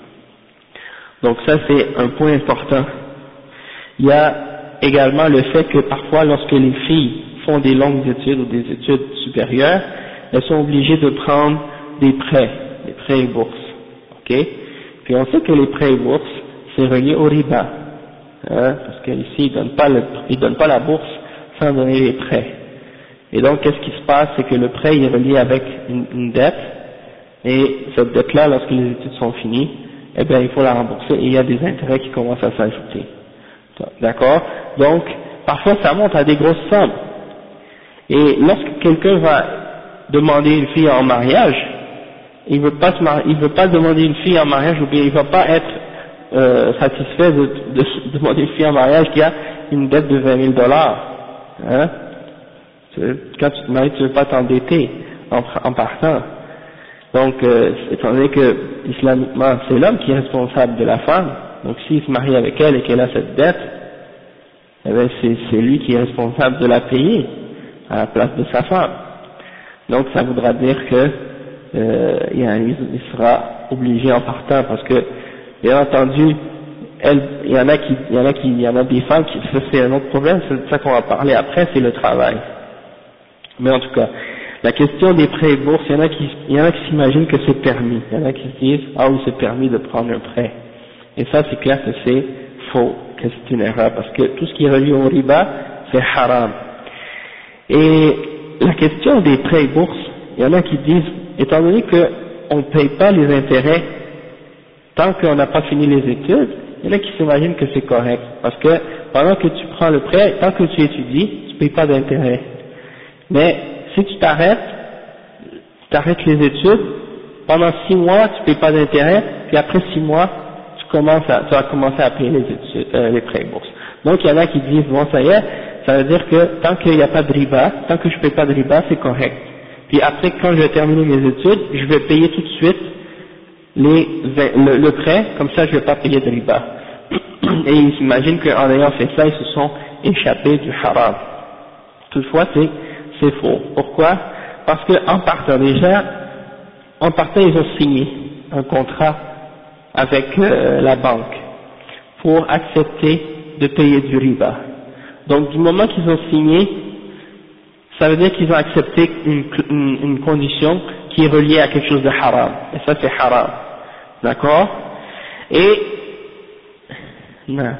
Donc ça c'est un point important. Il y a également le fait que parfois lorsque les filles font des longues études ou des études supérieures, elles sont obligées de prendre des prêts, des prêts et bourses. Ok? Puis on sait que les prêts et bourses c'est relié au riba, hein, parce qu'ici ils donnent pas le, ils donnent pas la bourse sans donner les prêts. Et donc, qu'est-ce qui se passe, c'est que le prêt est relié avec une, une dette, et cette dette-là, lorsque les études sont finies, eh bien, il faut la rembourser, et il y a des intérêts qui commencent à s'ajouter. D'accord? Donc, parfois, ça monte à des grosses sommes. Et lorsque quelqu'un va demander une fille en mariage, il veut pas se marier, il veut pas demander une fille en mariage, ou bien il va pas être euh, satisfait de, de, de demander une fille en mariage qui a une dette de vingt mille dollars. Hein? Quand tu te maries, tu ne veux pas t'endetter en, en partant. Donc, euh, étant donné que, islamiquement, c'est l'homme qui est responsable de la femme, donc s'il se marie avec elle et qu'elle a cette dette, eh bien, c'est, c'est lui qui est responsable de la payer à la place de sa femme. Donc, ça voudra dire que euh, il, il sera obligé en partant, parce que, bien entendu, elle, il y en a qui, il y en a qui, il y en a des femmes qui, ça c'est un autre problème, c'est ça qu'on va parler après, c'est le travail. Mais en tout cas, la question des prêts et bourses, il y en a qui, il y en a qui s'imaginent que c'est permis. Il y en a qui se disent, ah oui, c'est permis de prendre un prêt. Et ça, c'est clair que c'est faux, que c'est une erreur, parce que tout ce qui est relié au riba, c'est haram. Et la question des prêts et bourses, il y en a qui disent, étant donné qu'on ne paye pas les intérêts tant qu'on n'a pas fini les études, il y en a qui s'imaginent que c'est correct. Parce que pendant que tu prends le prêt, tant que tu étudies, tu ne payes pas d'intérêt. Mais si tu t'arrêtes, tu arrêtes les études, pendant six mois tu ne payes pas d'intérêt, puis après six mois tu commences à, tu vas commencer à payer les, études, euh, les prêts et bourses. Donc il y en a qui disent bon ça y est, ça veut dire que tant qu'il n'y a pas de riba, tant que je ne paye pas de riba c'est correct. Puis après quand je vais terminer mes études, je vais payer tout de suite les, le, le prêt, comme ça je ne vais pas payer de riba. Et ils s'imaginent qu'en ayant fait ça ils se sont échappés du haram. Toutefois c'est c'est faux. Pourquoi? Parce qu'en partant déjà, en partant ils ont signé un contrat avec euh, la banque pour accepter de payer du riba. Donc du moment qu'ils ont signé, ça veut dire qu'ils ont accepté une, une, une condition qui est reliée à quelque chose de haram. Et ça c'est haram. D'accord? Et non.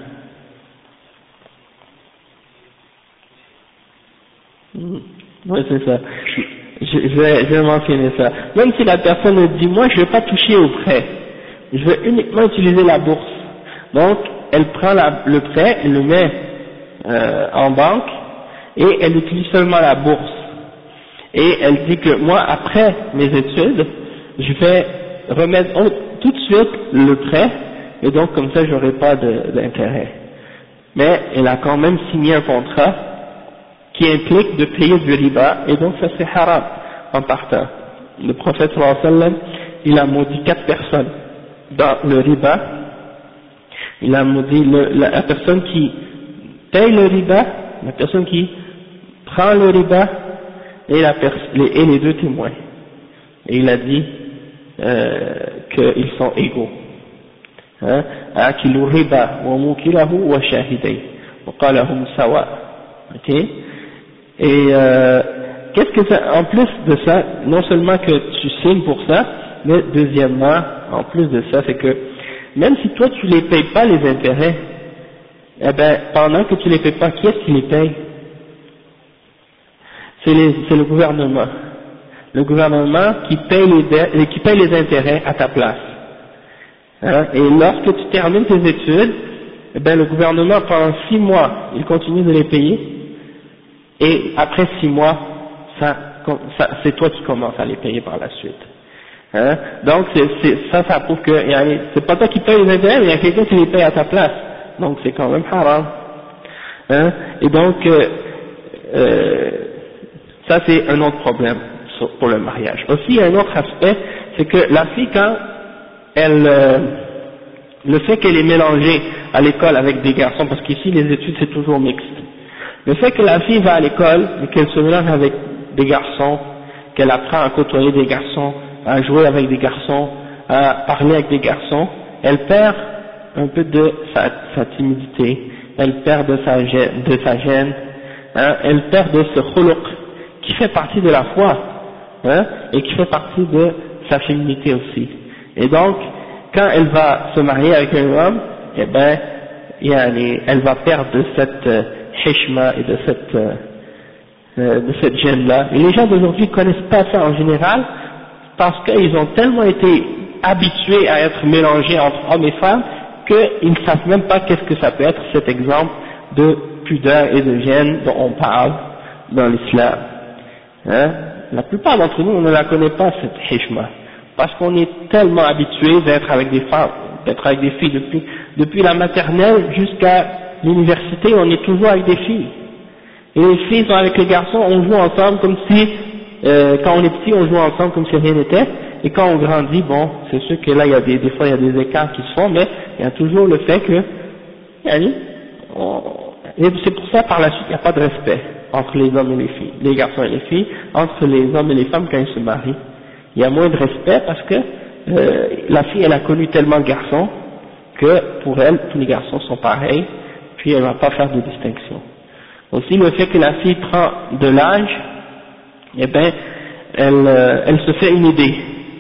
Oui, c'est ça. Je, je, vais, je vais mentionner ça. Même si la personne me dit, moi je ne vais pas toucher au prêt, je vais uniquement utiliser la bourse. Donc, elle prend la, le prêt, elle le met euh, en banque, et elle utilise seulement la bourse. Et elle dit que moi, après mes études, je vais remettre tout de suite le prêt, et donc comme ça, j'aurai pas d'intérêt. Mais elle a quand même signé un contrat qui implique de payer du riba, et donc ça c'est haram en partant. Le prophète sallallahu alayhi wa sallam, il a maudit quatre personnes dans le riba. Il a maudit le, la, la personne qui paye le riba, la personne qui prend le riba, et, la les, et les deux témoins. Et il a dit euh, qu'ils sont égaux. Akilu riba wa mukilahu wa shahidai wa qalahum sawa. Ok. Et euh, qu'est-ce que ça, en plus de ça, non seulement que tu signes pour ça, mais deuxièmement, en plus de ça, c'est que même si toi tu les payes pas les intérêts, eh ben pendant que tu les payes pas, qui est-ce qui les paye? C'est les, c'est le gouvernement. Le gouvernement qui paye les dettes, qui paye les intérêts à ta place. Hein? Et lorsque tu termines tes études, eh ben le gouvernement pendant six mois, il continue de les payer, et après six mois, ça, ça c'est toi qui commences à les payer par la suite. Hein? Donc c'est, c'est, ça, ça prouve que c'est pas toi qui paye les intérêts, mais il y a quelqu'un qui les paye à ta place. Donc c'est quand même haram. Hein? Et donc euh, euh, ça c'est un autre problème pour le mariage. Aussi il y a un autre aspect, c'est que la fille quand elle euh, le fait qu'elle est mélangée à l'école avec des garçons, parce qu'ici les études c'est toujours mixte, le fait que la fille va à l'école et qu'elle se mélange avec des garçons, qu'elle apprend à côtoyer des garçons, à jouer avec des garçons, à parler avec des garçons, elle perd un peu de sa, sa timidité, elle perd de sa gêne, de sa gêne hein, elle perd de ce khuluq qui fait partie de la foi, hein, et qui fait partie de sa féminité aussi. Et donc, quand elle va se marier avec un homme, eh ben, yani, elle va perdre de cette euh, hishma et de cette euh, euh, de cette gêne-là. Et les gens d'aujourd'hui connaissent pas ça en général, parce qu'ils ont tellement été habitués à être mélangés entre hommes et femmes qu'ils ne savent même pas qu'est-ce que ça peut être cet exemple de pudeur et de gêne dont on parle dans l'islam. Hein? La plupart d'entre nous, on ne la connaît pas cette hishma, parce qu'on est tellement habitué d'être avec des femmes, d'être avec des filles depuis, depuis la maternelle jusqu'à l'université, on est toujours avec des filles. Et les filles sont avec les garçons, on joue ensemble comme si, euh, quand on est petit, on joue ensemble comme si rien n'était, et quand on grandit, bon, c'est sûr que là, il y a des, des fois, il y a des écarts qui se font, mais il y a toujours le fait que, allez, on, et c'est pour ça, par la suite, il n'y a pas de respect entre les hommes et les filles, les garçons et les filles, entre les hommes et les femmes quand ils se marient. Il y a moins de respect parce que euh, la fille, elle a connu tellement de garçons que pour elle, tous les garçons sont pareils, puis elle ne va pas faire de distinction. Aussi, le fait que la fille prend de l'âge, eh ben, elle, euh, elle se fait une idée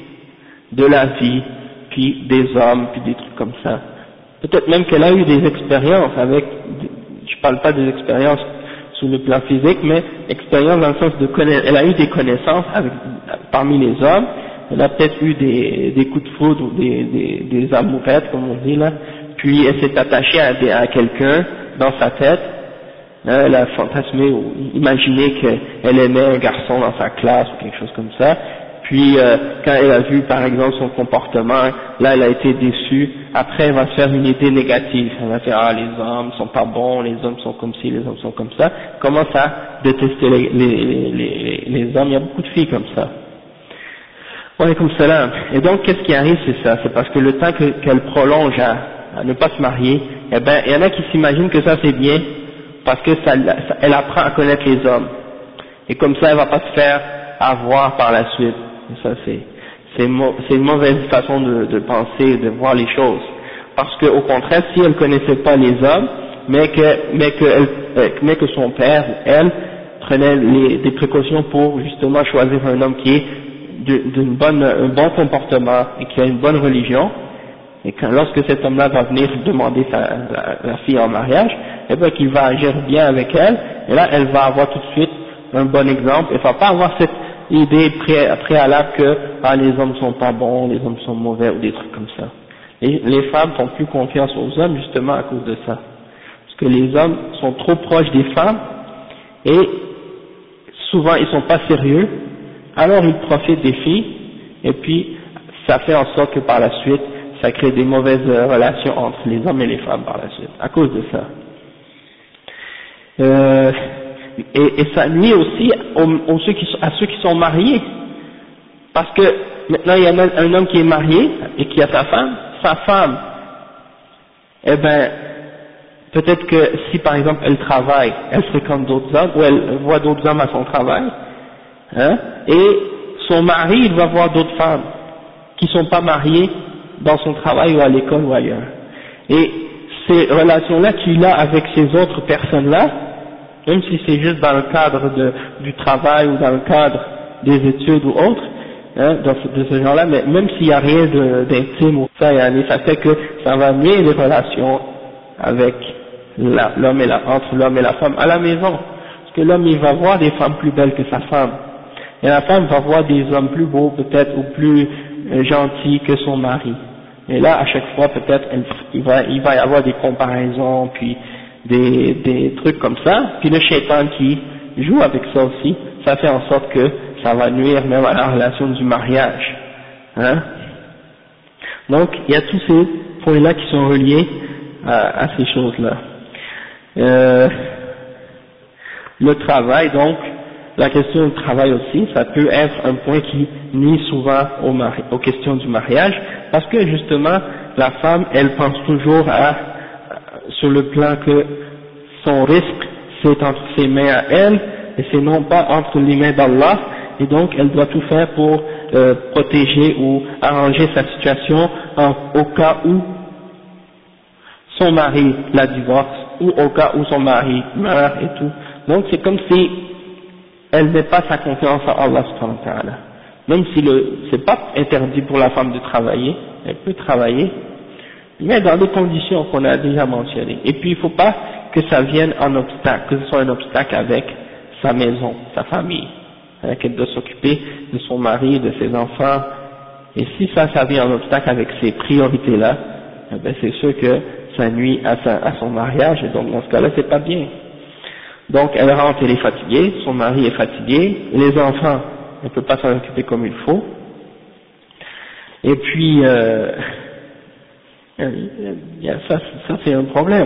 de la vie, puis des hommes, puis des trucs comme ça. Peut-être même qu'elle a eu des expériences avec, je parle pas des expériences sur le plan physique, mais expérience dans le sens de connaître, elle a eu des connaissances avec, parmi les hommes, elle a peut-être eu des, des coups de foudre ou des, des, des amourettes, comme on dit là, puis elle s'est attachée à, des, à quelqu'un dans sa tête, hein, elle a fantasmé ou imaginé qu'elle aimait un garçon dans sa classe ou quelque chose comme ça, puis euh, quand elle a vu par exemple son comportement, là elle a été déçue, après elle va se faire une idée négative, elle va faire ah les hommes sont pas bons, les hommes sont comme ci, les hommes sont comme ça, commence à détester les, les, les, les, les hommes, il y a beaucoup de filles comme ça. Ouais, comme cela. Et donc qu'est-ce qui arrive, c'est ça, c'est parce que le temps que, qu'elle prolonge à, à ne pas se marier, eh ben il y en a qui s'imaginent que ça c'est bien, parce que ça, ça, elle apprend à connaître les hommes, et comme ça elle va pas se faire avoir par la suite. Et ça c'est c'est c'est une mauvaise façon de, de penser, de voir les choses, parce que au contraire, si elle connaissait pas les hommes, mais que mais que elle, mais que son père ou elle prenait les, des précautions pour justement choisir un homme qui est d'une bonne un bon comportement et qui a une bonne religion, et quand lorsque cet homme-là va venir demander sa, la, la fille en mariage, et bien qu'il va agir bien avec elle, et là elle va avoir tout de suite un bon exemple, et va pas avoir cette idée pré, préalable que ah, les hommes sont pas bons, les hommes sont mauvais ou des trucs comme ça. Et les femmes font plus confiance aux hommes justement à cause de ça, parce que les hommes sont trop proches des femmes et souvent ils sont pas sérieux, alors ils profitent des filles et puis ça fait en sorte que par la suite ça crée des mauvaises relations entre les hommes et les femmes par la suite à cause de ça. Euh, Et, et ça nuit aussi aux, aux ceux qui sont, à ceux qui sont mariés, parce que maintenant il y a un, un homme qui est marié et qui a sa femme, sa femme, eh ben peut-être que si par exemple elle travaille, elle fréquente d'autres hommes ou elle voit d'autres hommes à son travail, hein, et son mari il va voir d'autres femmes qui sont pas mariées dans son travail ou à l'école ou ailleurs, et ces relations-là qu'il a avec ces autres personnes-là, même si c'est juste dans le cadre de, du travail ou dans le cadre des études ou autre, hein, dans ce, de ce genre-là, mais même s'il n'y a rien de, d'intime ou ça, ça fait que ça va nuire les relations avec la, l'homme et la, entre l'homme et la femme à la maison. Parce que l'homme, il va voir des femmes plus belles que sa femme. Et la femme va voir des hommes plus beaux, peut-être, ou plus euh, gentils que son mari. Et là, à chaque fois, peut-être, elle, il va, il va y avoir des comparaisons, puis des, des trucs comme ça. Puis le shaitan qui joue avec ça aussi, ça fait en sorte que ça va nuire même à la relation du mariage. Hein? Donc, il y a tous ces points-là qui sont reliés à, à ces choses-là. Euh, le travail, donc, la question du travail aussi, ça peut être un point qui nuit souvent au mari, aux questions du mariage, parce que justement, la femme, elle pense toujours à, sur le plan que son risque, c'est entre ses mains à elle, et c'est non pas entre les mains d'Allah, et donc elle doit tout faire pour euh, protéger ou arranger sa situation en, au cas où son mari la divorce, ou au cas où son mari meurt et tout. Donc c'est comme si elle met pas sa confiance en Allah subhanahu wa ta'ala. Même si le, c'est pas interdit pour la femme de travailler, elle peut travailler, mais dans des conditions qu'on a déjà mentionnées. Et puis il faut pas que ça vienne en obstacle, que ce soit un obstacle avec sa maison, sa famille, hein, qu'elle doit s'occuper de son mari, de ses enfants. Et si ça, ça vient en obstacle avec ces priorités-là, eh ben c'est sûr que ça nuit à, sa, à son mariage, et donc dans ce cas-là, c'est pas bien. Donc elle rentre, elle est fatiguée, son mari est fatigué, les enfants, elle ne peut pas s'en occuper comme il faut. Et puis, euh, ça, ça c'est un problème.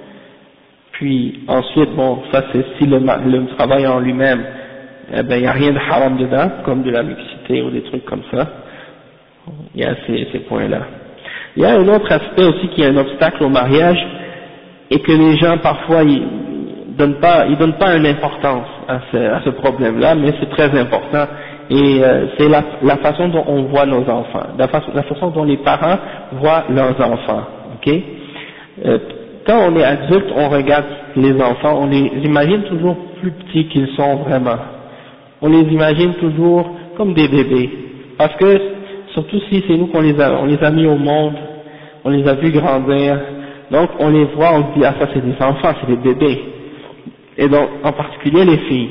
Puis ensuite, bon, ça c'est si le, le travail en lui-même, eh ben il n'y a rien de haram dedans, comme de la mixité ou des trucs comme ça. Il y a ces, ces points-là. Il y a un autre aspect aussi qui est un obstacle au mariage, et que les gens parfois ils donnent pas, ils donnent pas une importance à ce, à ce problème-là, mais c'est très important. Et euh, c'est la, la façon dont on voit nos enfants, la façon, la façon dont les parents voient leurs enfants. Ok? Euh, quand on est adulte, on regarde les enfants, on les imagine toujours plus petits qu'ils sont vraiment. On les imagine toujours comme des bébés, parce que surtout si c'est nous qu'on les a, on les a mis au monde, on les a vus grandir, donc on les voit, on se dit ah ça c'est des enfants, c'est des bébés, et donc en particulier les filles.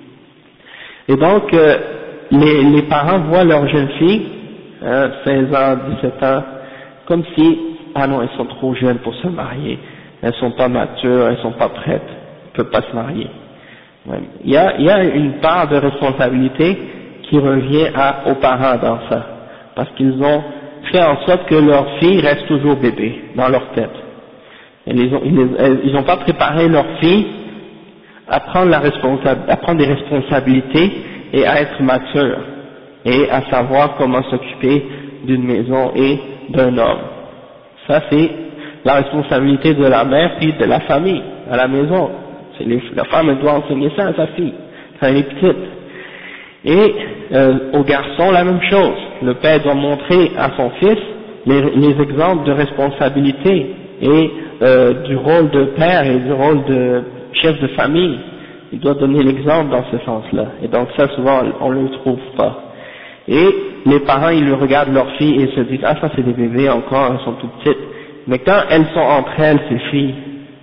Et donc euh, les, les parents voient leurs jeunes filles, hein, seize ans, dix-sept ans, comme si ah non elles sont trop jeunes pour se marier, elles sont pas matures, elles sont pas prêtes, elles peuvent pas se marier. Ouais. Il y a, il y a une part de responsabilité qui revient à, aux parents dans ça, parce qu'ils ont fait en sorte que leurs filles restent toujours bébés dans leur tête. Et ils ont, ils n'ont pas préparé leurs filles à prendre, la responsa- à prendre des responsabilités et à être matures, et à savoir comment s'occuper d'une maison et d'un homme. Ça c'est la responsabilité de la mère puis de la famille, à la maison. C'est les, la femme elle doit enseigner ça à sa fille, quand elle est petite. Et euh, aux garçons la même chose, le père doit montrer à son fils les, les exemples de responsabilité et euh, du rôle de père et du rôle de chef de famille. Il doit donner l'exemple dans ce sens-là, et donc ça souvent on ne le trouve pas. Et les parents ils le regardent leurs filles et se disent ah ça c'est des bébés encore, elles sont toutes petites, mais quand elles sont entre elles ces filles,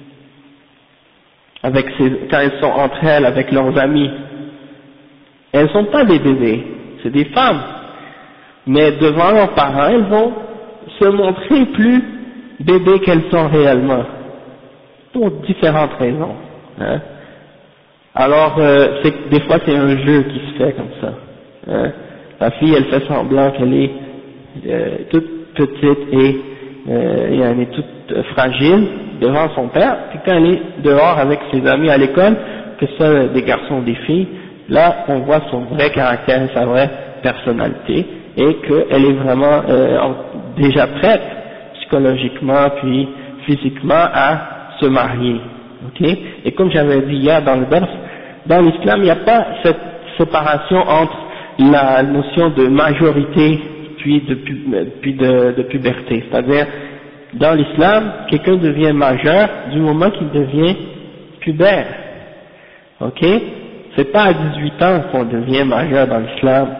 avec ces, quand elles sont entre elles avec leurs amis, elles sont pas des bébés, c'est des femmes, mais devant leurs parents elles vont se montrer plus bébés qu'elles sont réellement, pour différentes raisons, hein. Alors euh, c'est, des fois c'est un jeu qui se fait comme ça, hein. La fille elle fait semblant qu'elle est euh, toute petite et euh, elle est toute euh, fragile devant son père, puis quand elle est dehors avec ses amis à l'école, que ce soit des garçons ou des filles, là on voit son vrai caractère, sa vraie personnalité, et qu'elle est vraiment euh, déjà prête psychologiquement puis physiquement à se marier. Okay? Et comme j'avais dit hier dans le dars, dans l'islam il n'y a pas cette séparation entre la notion de majorité puis de, puis de, de puberté, c'est-à-dire dans l'islam quelqu'un devient majeur du moment qu'il devient pubère. Ok? C'est pas à dix-huit ans qu'on devient majeur dans l'islam,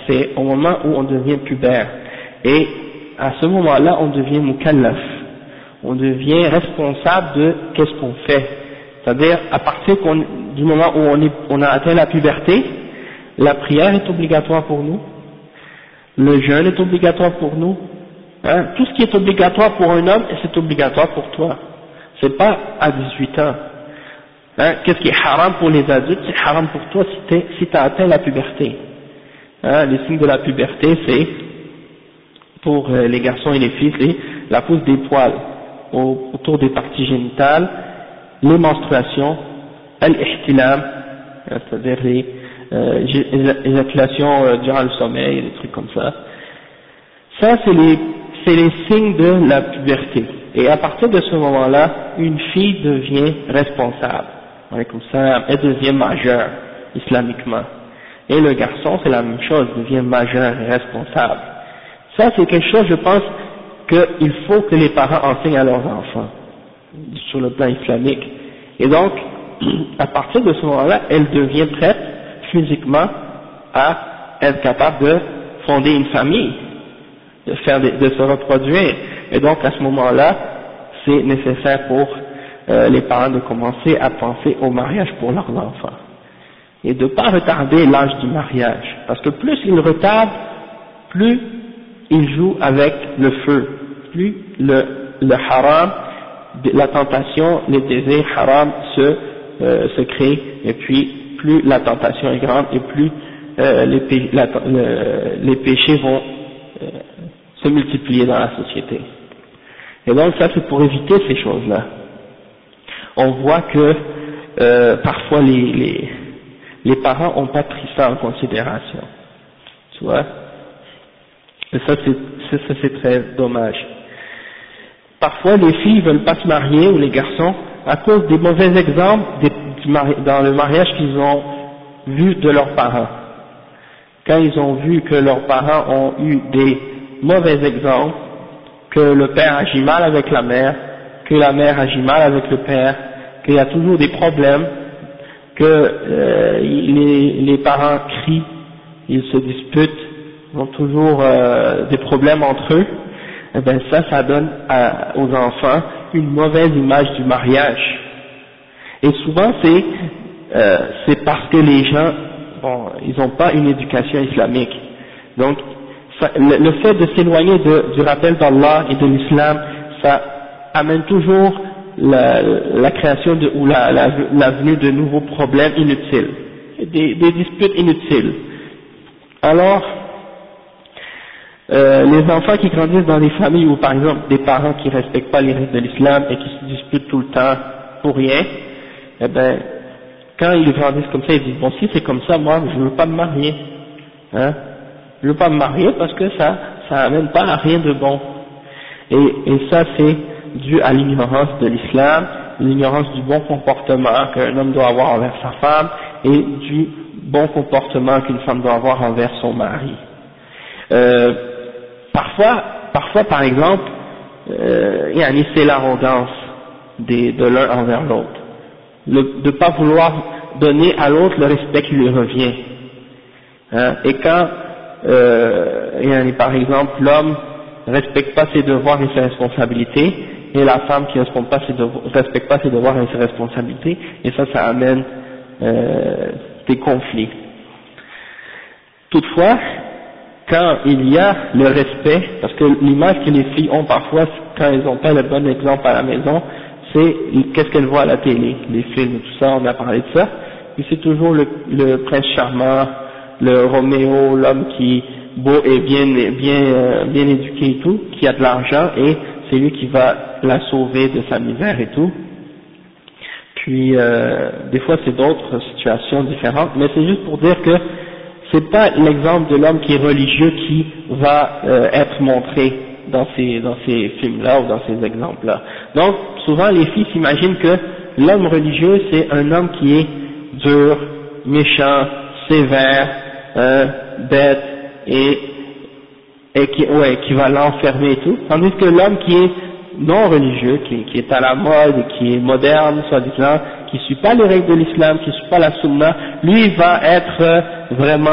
c'est au moment où on devient pubère. Et à ce moment-là, on devient mukallaf. On devient responsable de qu'est-ce qu'on fait. C'est-à-dire, à partir du moment où on, est, on a atteint la puberté, la prière est obligatoire pour nous, le jeûne est obligatoire pour nous, hein, tout ce qui est obligatoire pour un homme, c'est obligatoire pour toi. C'est pas à dix-huit ans. Hein, qu'est-ce qui est haram pour les adultes, c'est haram pour toi si tu si as atteint la puberté. Hein, les signes de la puberté, c'est, pour les garçons et les filles, c'est la pousse des poils autour des parties génitales, les menstruations, al-ihtilam, c'est-à-dire les euh, éjaculations euh, durant le sommeil, des trucs comme ça. Ça, c'est les, c'est les signes de la puberté. Et à partir de ce moment-là, une fille devient responsable. Ouais, comme ça, elle devient majeure, islamiquement. Et le garçon, c'est la même chose, devient majeur et responsable. Ça, c'est quelque chose, je pense, qu'il faut que les parents enseignent à leurs enfants, sur le plan islamique. Et donc, à partir de ce moment-là, elle devient prête, physiquement, à être capable de fonder une famille, de faire des, de se reproduire. Et donc, à ce moment-là, c'est nécessaire pour euh, les parents de commencer à penser au mariage pour leurs enfants. Et de ne pas retarder l'âge du mariage. Parce que plus ils retardent, plus ils jouent avec le feu. Plus le, le haram, la tentation, les désirs haram se, euh, se créent. Et puis, plus la tentation est grande et plus euh, les, pé la, le, les péchés vont euh, se multiplier dans la société. Et donc ça, c'est pour éviter ces choses-là. On voit que euh, parfois les, les, les parents n'ont pas pris ça en considération. Tu vois? Et ça, c'est, ça, c'est très dommage. Parfois, les filles ne veulent pas se marier, ou les garçons, à cause des mauvais exemples des, du mari, dans le mariage qu'ils ont vu de leurs parents. Quand ils ont vu que leurs parents ont eu des mauvais exemples, que le père agit mal avec la mère, que la mère agit mal avec le père, qu'il y a toujours des problèmes, que euh, les, les parents crient, ils se disputent, ils ont toujours euh, des problèmes entre eux, et bien ça, ça donne à, aux enfants une mauvaise image du mariage. Et souvent c'est euh, c'est parce que les gens, bon, ils n'ont pas une éducation islamique. Donc Le, le fait de s'éloigner du rappel d'Allah et de l'islam, ça amène toujours la, la création de, ou la, la, la venue de nouveaux problèmes inutiles, des, des disputes inutiles. Alors, euh, les enfants qui grandissent dans des familles où par exemple des parents qui ne respectent pas les règles de l'islam et qui se disputent tout le temps pour rien, eh ben, quand ils grandissent comme ça, ils disent bon, si c'est comme ça, moi je ne veux pas me marier, hein. Je ne veux pas me marier parce que ça, ça amène pas à rien de bon. Et, et ça c'est dû à l'ignorance de l'islam, l'ignorance du bon comportement qu'un homme doit avoir envers sa femme et du bon comportement qu'une femme doit avoir envers son mari. Euh, parfois, parfois par exemple, euh, c'est l'arrogance des, de l'un envers l'autre, de ne pas vouloir donner à l'autre le respect qui lui revient. Hein, et quand Euh, par exemple, l'homme ne respecte pas ses devoirs et ses responsabilités, et la femme qui ne respecte pas ses devoirs, respecte pas ses devoirs et ses responsabilités, et ça, ça amène euh, des conflits. Toutefois, quand il y a le respect, parce que l'image que les filles ont parfois, quand elles n'ont pas le bon exemple à la maison, c'est qu'est-ce qu'elles voient à la télé, les films, tout ça, on a parlé de ça, et c'est toujours le, le prince charmant, le Roméo, l'homme qui beau et bien bien euh, bien éduqué et tout, qui a de l'argent et c'est lui qui va la sauver de sa misère et tout. Puis euh, des fois c'est d'autres situations différentes, mais c'est juste pour dire que c'est pas l'exemple de l'homme qui est religieux qui va euh, être montré dans ces dans ces films-là ou dans ces exemples-là. Donc souvent les filles s'imaginent que l'homme religieux c'est un homme qui est dur, méchant, sévère, euh, bête et, et qui, ouais, qui va l'enfermer et tout, tandis que l'homme qui est non religieux, qui, qui est à la mode, qui est moderne, soi-disant, qui ne suit pas les règles de l'islam, qui ne suit pas la sunna, lui va être vraiment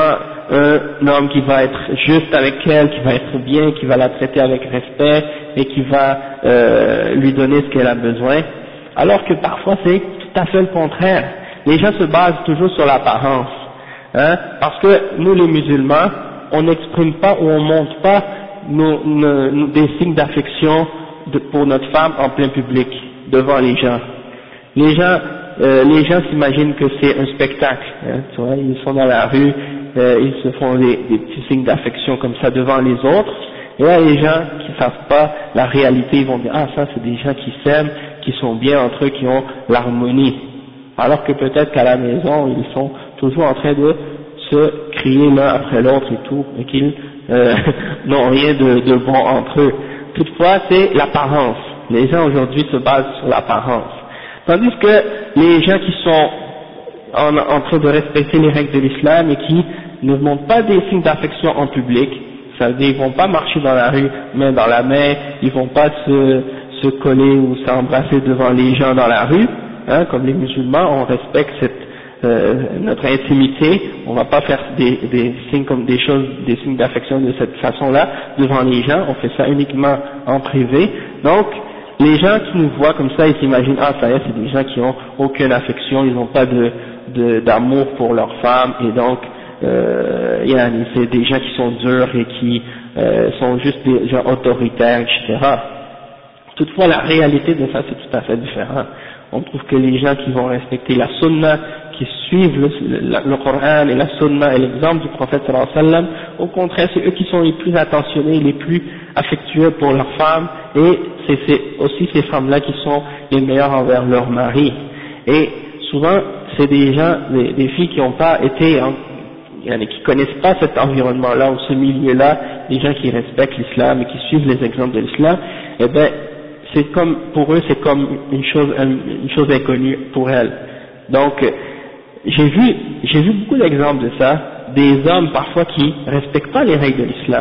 un homme qui va être juste avec elle, qui va être bien, qui va la traiter avec respect et qui va euh, lui donner ce qu'elle a besoin, alors que parfois c'est tout à fait le contraire. Les gens se basent toujours sur l'apparence, hein, parce que nous les musulmans, on n'exprime pas ou on montre pas nos, nos, nos, des signes d'affection de, pour notre femme en plein public, devant les gens. Les gens, euh, les gens s'imaginent que c'est un spectacle, hein, tu vois, ils sont dans la rue, euh, ils se font des, des petits signes d'affection comme ça devant les autres, et là les gens qui savent pas la réalité, ils vont dire, ah ça c'est des gens qui s'aiment, qui sont bien entre eux, qui ont l'harmonie, alors que peut-être qu'à la maison, ils sont toujours en train de se crier l'un après l'autre et tout, et qu'ils euh, n'ont rien de, de bon entre eux. Toutefois, c'est l'apparence. Les gens aujourd'hui se basent sur l'apparence. Tandis que les gens qui sont en, en train de respecter les règles de l'islam et qui ne montrent pas des signes d'affection en public, ça veut dire ils vont pas marcher dans la rue main dans la main, ils vont pas se, se coller ou s'embrasser devant les gens dans la rue, hein, comme les musulmans, on respecte cette Euh, notre intimité, on va pas faire des, des signes comme des choses, des signes d'affection de cette façon-là devant les gens, on fait ça uniquement en privé. Donc, les gens qui nous voient comme ça, ils s'imaginent, ah ça y est, c'est des gens qui ont aucune affection, ils n'ont pas de, de, d'amour pour leur femme, et donc, euh, c'est des gens qui sont durs et qui euh, sont juste des gens autoritaires, et cetera. Toutefois, la réalité de ça, c'est tout à fait différent. On trouve que les gens qui vont respecter la sunna, qui suivent le, le, le Coran et la sunna et l'exemple du prophète sallallahu alayhi wa sallam, au contraire, c'est eux qui sont les plus attentionnés, les plus affectueux pour leurs femmes, et c'est, c'est aussi ces femmes-là qui sont les meilleures envers leurs maris. Et souvent, c'est des gens, des, des filles qui n'ont pas été, en, qui connaissent pas cet environnement-là ou ce milieu-là, des gens qui respectent l'islam et qui suivent les exemples de l'islam, eh ben, c'est comme, pour eux, c'est comme une chose, une chose inconnue pour elles. Donc, j'ai vu, j'ai vu beaucoup d'exemples de ça, des hommes parfois qui respectent pas les règles de l'islam,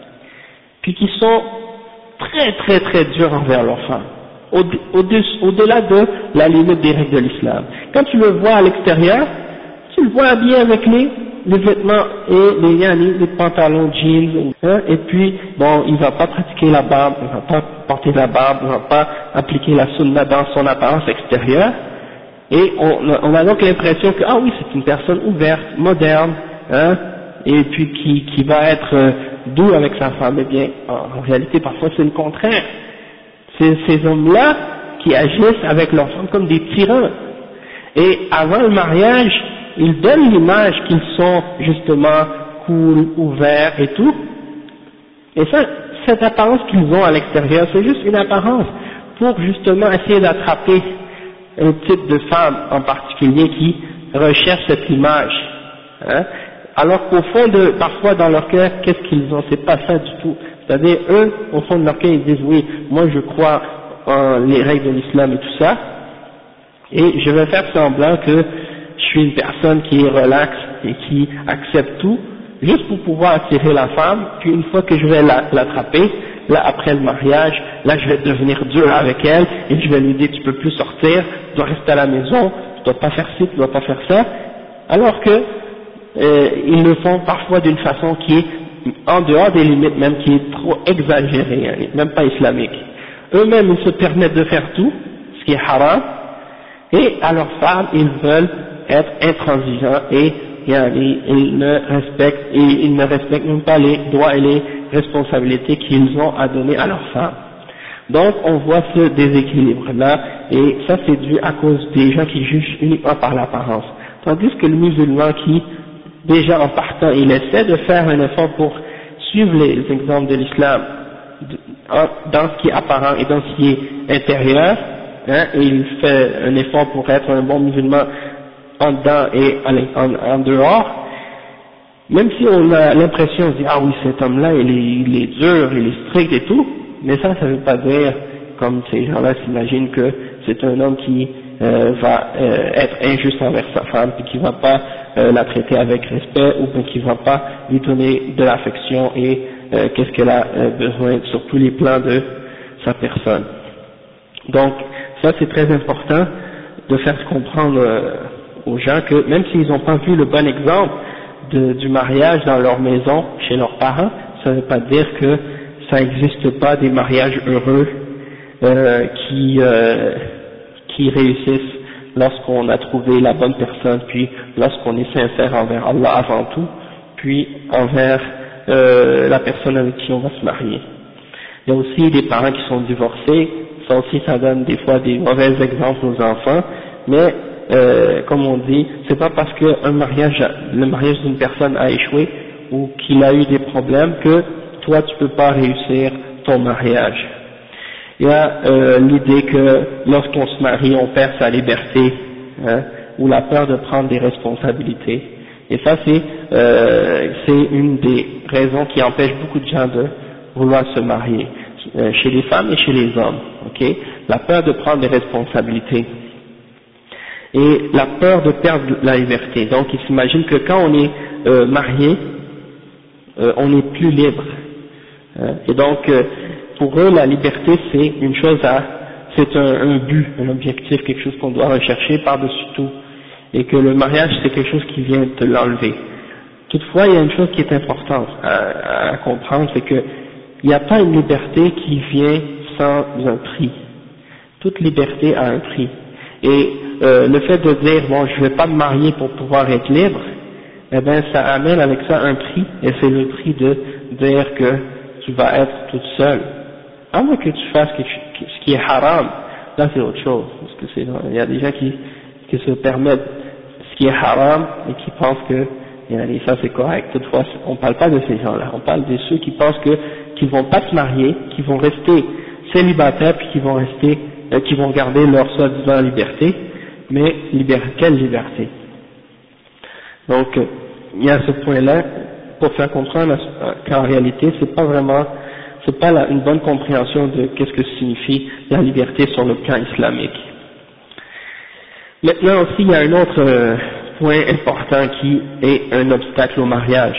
puis qui sont très très très durs envers leurs femmes, au-delà de la limite des règles de l'islam. Quand tu le vois à l'extérieur, tu le vois habillé avec les, les vêtements et les, les, les pantalons jeans, hein, et puis bon, il va pas pratiquer la barbe, il va pas porter la barbe, il va pas appliquer la sunna dans son apparence extérieure. Et on, on a donc l'impression que, ah oui, c'est une personne ouverte, moderne, hein, et puis qui, qui va être euh, doux avec sa femme. Eh bien, en, en réalité, parfois c'est le contraire. C'est ces hommes-là qui agissent avec leurs femmes comme des tyrans. Et avant le mariage, ils donnent l'image qu'ils sont justement cool, ouverts et tout. Et ça, cette apparence qu'ils ont à l'extérieur, c'est juste une apparence pour justement essayer d'attraper un type de femme en particulier qui recherche cette image, hein, alors qu'au fond de, parfois dans leur cœur, qu'est-ce qu'ils ont, c'est pas ça du tout, c'est-à-dire eux, au fond de leur cœur, ils disent oui, moi je crois en les règles de l'islam et tout ça, et je vais faire semblant que je suis une personne qui est relaxe et qui accepte tout, juste pour pouvoir attirer la femme, puis une fois que je vais l'attraper, là après le mariage, là je vais devenir dur avec elle, et je vais lui dire tu peux plus sortir, tu dois rester à la maison, tu dois pas faire ci, tu dois pas faire ça, alors que euh, ils le font parfois d'une façon qui est en dehors des limites même, qui est trop exagérée, hein, même pas islamique. Eux-mêmes ils se permettent de faire tout, ce qui est haram, et à leurs femmes ils veulent être intransigeants et ils ne respectent, et ils ne respectent même pas les droits et les responsabilités qu'ils ont à donner à leurs femmes. Donc on voit ce déséquilibre-là, et ça c'est dû à cause des gens qui jugent uniquement par l'apparence. Tandis que le musulman qui, déjà en partant, il essaie de faire un effort pour suivre les exemples de l'islam, dans ce qui est apparent et dans ce qui est intérieur, hein, et il fait un effort pour être un bon musulman en dedans et en, en dehors, même si on a l'impression de dire ah oui cet homme-là il est, il est dur, il est strict et tout, mais ça ça veut pas dire comme ces gens-là s'imaginent que c'est un homme qui euh, va euh, être injuste envers sa femme et qui va pas euh, la traiter avec respect ou bien qui va pas lui donner de l'affection et euh, qu'est-ce qu'elle a euh, besoin sur tous les plans de sa personne. Donc ça c'est très important de faire comprendre euh, aux gens que même s'ils n'ont pas vu le bon exemple de, du mariage dans leur maison, chez leurs parents, ça ne veut pas dire que ça n'existe pas des mariages heureux euh, qui, euh, qui réussissent lorsqu'on a trouvé la bonne personne, puis lorsqu'on est sincère envers Allah avant tout, puis envers euh, la personne avec qui on va se marier. Il y a aussi des parents qui sont divorcés, ça aussi ça donne des fois des mauvais exemples aux enfants, mais euh, comme on dit, c'est pas parce que un mariage, le mariage d'une personne a échoué ou qu'il a eu des problèmes que toi tu peux pas réussir ton mariage. Il y a euh, l'idée que lorsqu'on se marie, on perd sa liberté, hein, ou la peur de prendre des responsabilités. Et ça, c'est euh, c'est une des raisons qui empêche beaucoup de gens de vouloir se marier, euh, chez les femmes et chez les hommes. Ok, la peur de prendre des responsabilités et la peur de perdre la liberté. Donc, ils s'imaginent que quand on est euh, marié, euh, on est plus libre. Hein, et donc, euh, pour eux, la liberté, c'est une chose à, c'est un, un but, un objectif, quelque chose qu'on doit rechercher par-dessus tout. Et que le mariage, c'est quelque chose qui vient te l'enlever. Toutefois, il y a une chose qui est importante à, à comprendre, c'est que il n'y a pas une liberté qui vient sans un prix. Toute liberté a un prix. Et euh, le fait de dire, bon, je ne vais pas me marier pour pouvoir être libre, eh bien, ça amène avec ça un prix, et c'est le prix de dire que tu vas être toute seule. À moins que tu fasses ce qui est haram, là c'est autre chose, parce que c'est, il y a des gens qui, qui se permettent ce qui est haram et qui pensent que et ça c'est correct. Toutefois, on ne parle pas de ces gens-là, on parle de ceux qui pensent que qu'ils vont pas se marier, qui vont rester célibataires puis qui vont rester, euh, qui vont garder leur soi-disant liberté, mais liberté, quelle liberté? Donc euh, il y a ce point-là pour faire comprendre qu'en réalité c'est pas vraiment c'est pas la, une bonne compréhension de qu'est-ce que signifie la liberté sur le plan islamique. Maintenant aussi, il y a un autre euh, point important qui est un obstacle au mariage,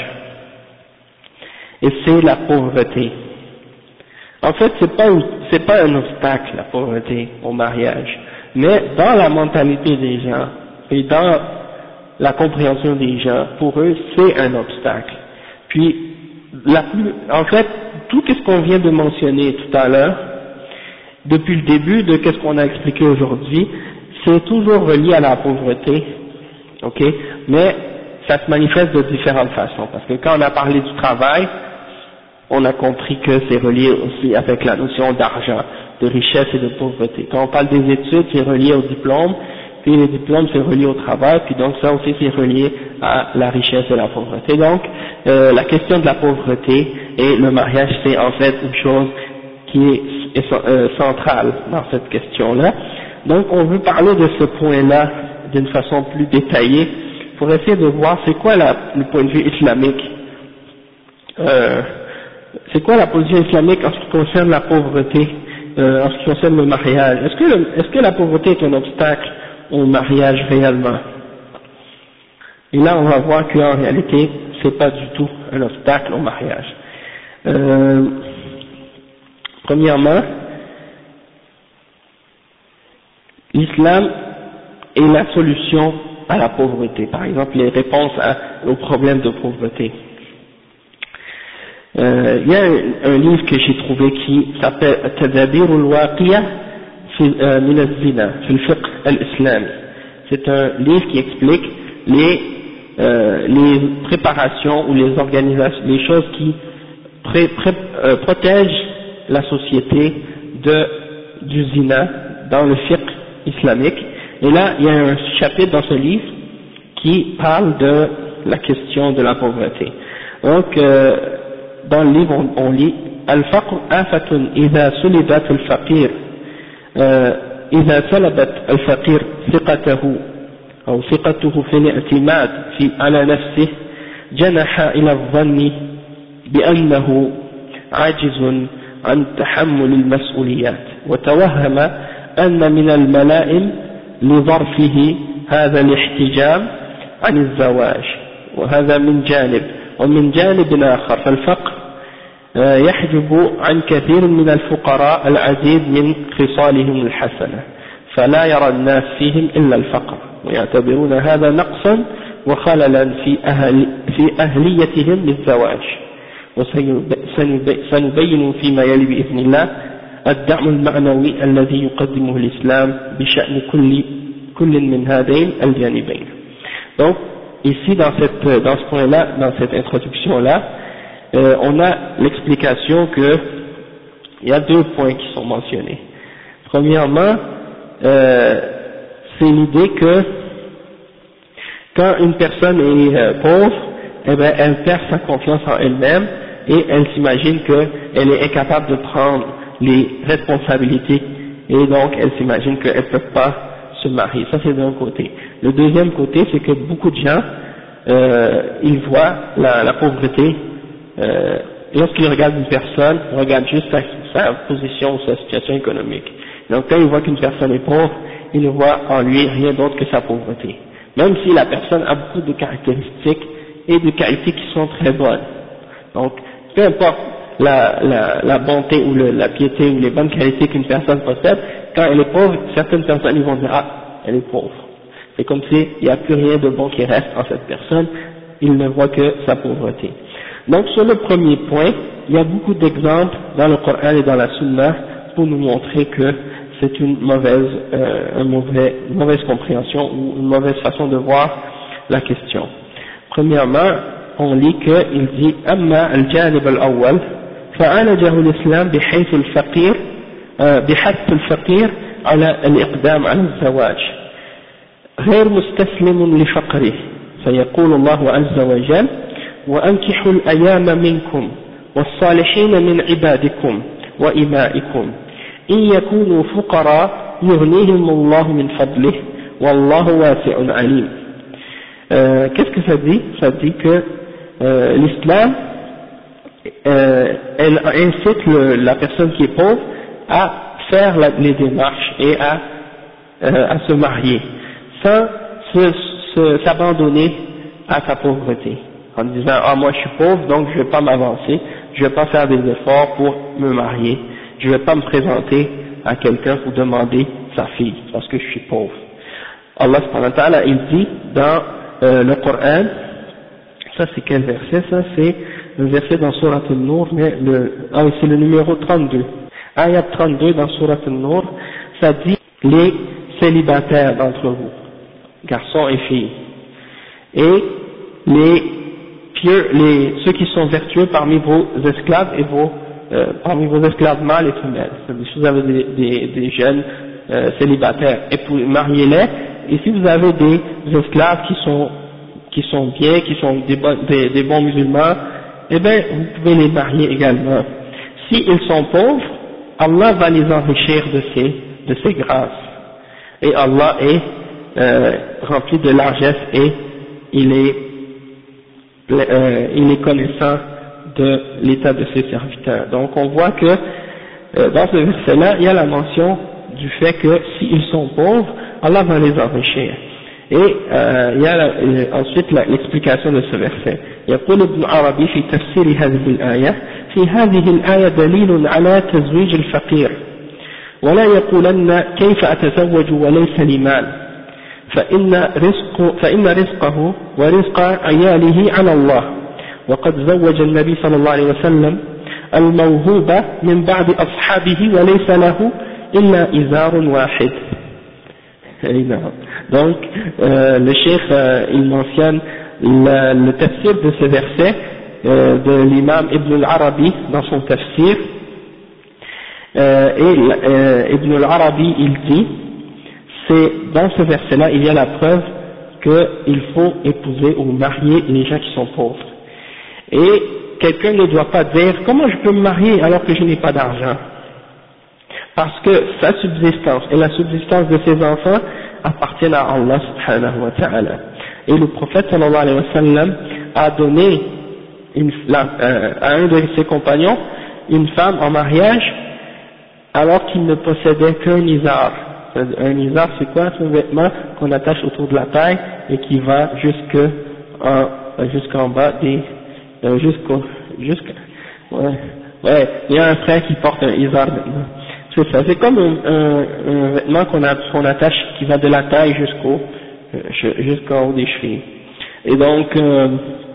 et c'est la pauvreté. En fait, c'est pas c'est pas un obstacle la pauvreté au mariage, mais dans la mentalité des gens et dans la compréhension des gens, pour eux, c'est un obstacle. Puis, la plus, en fait, tout ce qu'on vient de mentionner tout à l'heure, depuis le début de ce qu'on a expliqué aujourd'hui, c'est toujours relié à la pauvreté, ok, mais ça se manifeste de différentes façons, parce que quand on a parlé du travail, on a compris que c'est relié aussi avec la notion d'argent, de richesse et de pauvreté. Quand on parle des études, c'est relié au diplôme, puis les diplômes c'est relié au travail, puis donc ça aussi c'est relié à la richesse et la pauvreté. Donc euh, la question de la pauvreté et le mariage c'est en fait une chose qui est, est euh, centrale dans cette question-là. Donc on veut parler de ce point-là d'une façon plus détaillée pour essayer de voir c'est quoi la, le point de vue islamique, euh, c'est quoi la position islamique en ce qui concerne la pauvreté, euh, en ce qui concerne le mariage. Est-ce que, le, est-ce que la pauvreté est un obstacle au mariage réellement? Et là on va voir qu'en réalité c'est pas du tout un obstacle au mariage. Euh, premièrement, l'islam est la solution à la pauvreté, par exemple les réponses à, aux problèmes de pauvreté. Euh, il y a un, un livre que j'ai trouvé qui s'appelle Tadabir al-Waqiya min al-Zina fi al-Fiqh al-Islami. C'est un livre qui explique les, euh, les préparations ou les organisations, les choses qui pré, pré, euh, protègent la société de, du zina dans le fiqh islamique. Et là, il y a un chapitre dans ce livre qui parle de la question de la pauvreté. Donc, euh, dans le livre, on, on lit Al-Faqr afatun idha sulibat al-faqir idha salabat al-faqir thiqatahu أو ثقته في الاعتماد في على نفسه جنح إلى الظن بأنه عاجز عن تحمل المسؤوليات وتوهم أن من الملائم لظرفه هذا الاحتجام عن الزواج، وهذا من جانب. ومن جانب آخر فالفقر يحجب عن كثير من الفقراء العديد من خصالهم الحسنة فلا يرى الناس فيهم إلا الفقر ويعتبرون هذا نقصا وخللا في, أهل في أهليتهم للزواج وسنبين فيما يلي بإذن الله الدعم المعنوي الذي يقدمه الإسلام بشأن كل كل من هذين الجانبين. Donc ici dans cette dans ce point-là, dans cette introduction-là, euh, on a l'explication que il y a deux points qui sont mentionnés. Premièrement, euh, c'est l'idée que quand une personne est euh, pauvre, eh bien, elle perd sa confiance en elle-même et elle s'imagine qu'elle est incapable de prendre les responsabilités et donc elle s'imagine qu'elle ne peut pas se marier. Ça c'est d'un côté. Le deuxième côté, c'est que beaucoup de gens, euh, ils voient la, la pauvreté, euh, lorsqu'ils regardent une personne, ils regardent juste sa, sa position ou sa situation économique. Donc quand ils voient qu'une personne est pauvre, ils ne voient en lui rien d'autre que sa pauvreté. Même si la personne a beaucoup de caractéristiques et de qualités qui sont très bonnes. Donc, peu importe la, la, la bonté ou le, la piété ou les bonnes qualités qu'une personne possède, quand elle est pauvre, certaines personnes ils vont dire « Ah, elle est pauvre ». C'est comme s'il n'y a plus rien de bon qui reste en cette personne, il ne voit que sa pauvreté. Donc, sur le premier point, il y a beaucoup d'exemples dans le Coran et dans la Sunna pour nous montrer que c'est une mauvaise, euh, un mauvais, une mauvaise compréhension ou une mauvaise façon de voir la question. Premièrement, on lit qu'il dit أما الجانب الأول فعالجه الإسلام بحيث الفقير بحث الفقير على الإقدام على الزواج غير مستسلم لفقره فيقول الله عز وجل وأنكحوا الأيام منكم والصالحين من عبادكم وإمائكم إن يكونوا فقراء يغنيهم الله من فضله والله واسع عليم. Euh, qu'est-ce que ça dit? Ça dit que euh, l'islam euh, elle incite le, la personne qui est pauvre à faire la, les démarches et à, euh, à se marier sans s'abandonner à sa pauvreté en disant ah moi je suis pauvre donc je ne vais pas m'avancer, je ne vais pas faire des efforts pour me marier, je ne vais pas me présenter à quelqu'un pour demander sa fille parce que je suis pauvre. Allah subhanahu wa ta'ala il dit dans Euh, le Coran, ça c'est quel verset? Ça c'est le verset dans Surat An-Nur, mais le, ah oui, c'est le numéro trente-deux. Ayat trente-deux dans Surat An-Nur, ça dit les célibataires d'entre vous, garçons et filles, et les pieux, les, ceux qui sont vertueux parmi vos esclaves et vos, euh, parmi vos esclaves mâles et femelles. Si vous avez des, des, des jeunes euh, célibataires, et pour mariez-les. Et si vous avez des esclaves qui sont, qui sont bien, qui sont des, bon, des, des bons musulmans, eh bien, vous pouvez les marier également. S'ils sont pauvres, Allah va les enrichir de ces, de ces grâces. Et Allah est euh, rempli de largesse et il est, euh, il est connaissant de l'état de ses serviteurs. Donc on voit que euh, dans ce verset-là, il y a la mention du fait que s'ils sont pauvres, Allah va les enrichir. Et euh, il y a la, euh, ensuite l'explication de ce verset. يقول ابن عربي في تفسير هذه الآية في هذه الآية دليل على تزويج الفقير ولا يقولن كيف أتزوج وليس لي مال فإن رزق فإن رزقه ورزق عياله على الله وقد زوج النبي صلى الله عليه وسلم الموهوب من بعد أصحابه وليس له إلا إزار واحد. Donc, euh, le cheikh, euh, il mentionne le, le tafsir de ce verset euh, de l'imam Ibn al-Arabi dans son tafsir. Euh, et euh, Ibn al-Arabi, il dit, c'est dans ce verset-là, il y a la preuve qu'il faut épouser ou marier les gens qui sont pauvres. Et quelqu'un ne doit pas dire, comment je peux me marier alors que je n'ai pas d'argent? Parce que sa subsistance et la subsistance de ses enfants appartiennent à Allah subhanahu wa ta'ala. Et le prophète sallallahu alayhi wa sallam a donné une, la, euh, à un de ses compagnons une femme en mariage alors qu'il ne possédait qu'un izar. Un izar c'est quoi? C'est un vêtement qu'on attache autour de la taille et qui va jusque en, jusqu'en bas des, euh, jusqu'au, jusqu'à, ouais, ouais, il y a un frère qui porte un izar maintenant. C'est ça, c'est comme un, un, un vêtement qu'on qu'on attache qui va de la taille jusqu'au jusqu'en haut des chevilles. Et donc, euh,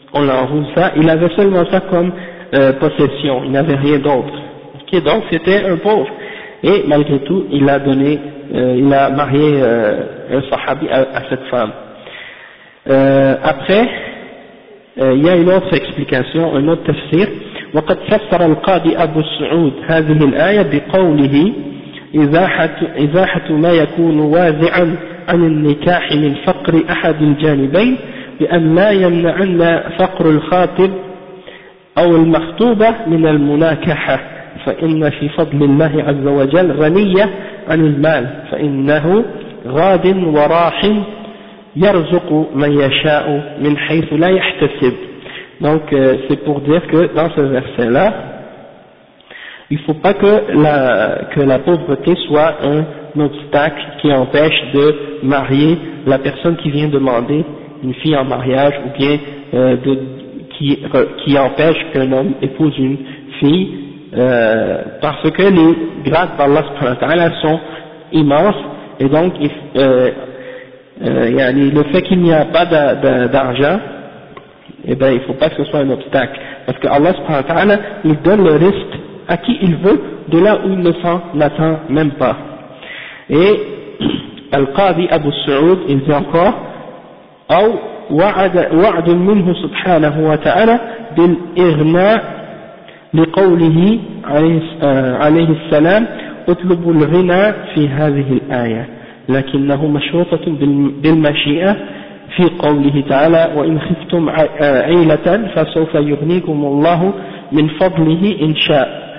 on l'enroule ça, il avait seulement ça comme euh, possession, il n'avait rien d'autre. Okay, donc c'était un pauvre. Et malgré tout, il a donné, euh, il a marié euh, un sahabi à, à cette femme. Euh, après, euh, il y a une autre explication, un autre tafsir. وقد فسر القاضي أبو السعود هذه الآية بقوله إزاحة, إزاحة ما يكون وازعا عن النكاح من فقر أحد الجانبين بأن لا يمنعن فقر الخاطب أو المخطوبة من المناكحة فإن في فضل الله عز وجل غنية عن المال فإنه غاد وراح يرزق من يشاء من حيث لا يحتسب. Donc euh, c'est pour dire que dans ce verset-là, il ne faut pas que la, que la pauvreté soit un obstacle qui empêche de marier la personne qui vient demander une fille en mariage ou bien euh, de, qui, qui empêche qu'un homme épouse une fille euh, parce que les grâces d'Allah subhanahu wa ta'ala sont immenses et donc euh, euh, le fait qu'il n'y a pas d'argent, eh ben il ne faut pas que ce soit un obstacle parce que Allah subhanahu wa ta'ala il donne le risque à qui il veut de là où il ne s'en attend même pas. Et Al-Qadi Abu Saoud il dit encore أو وعد, وعد منه سبحانه وتعالى بالإغناء لقوله عليه السلام اطلبوا الغنى في هذه الآية لكنه مشروطة بالمشيئة في قوله تعالى وإن خفتم عيلة فسوف يغنيكم الله من فضله إن شاء.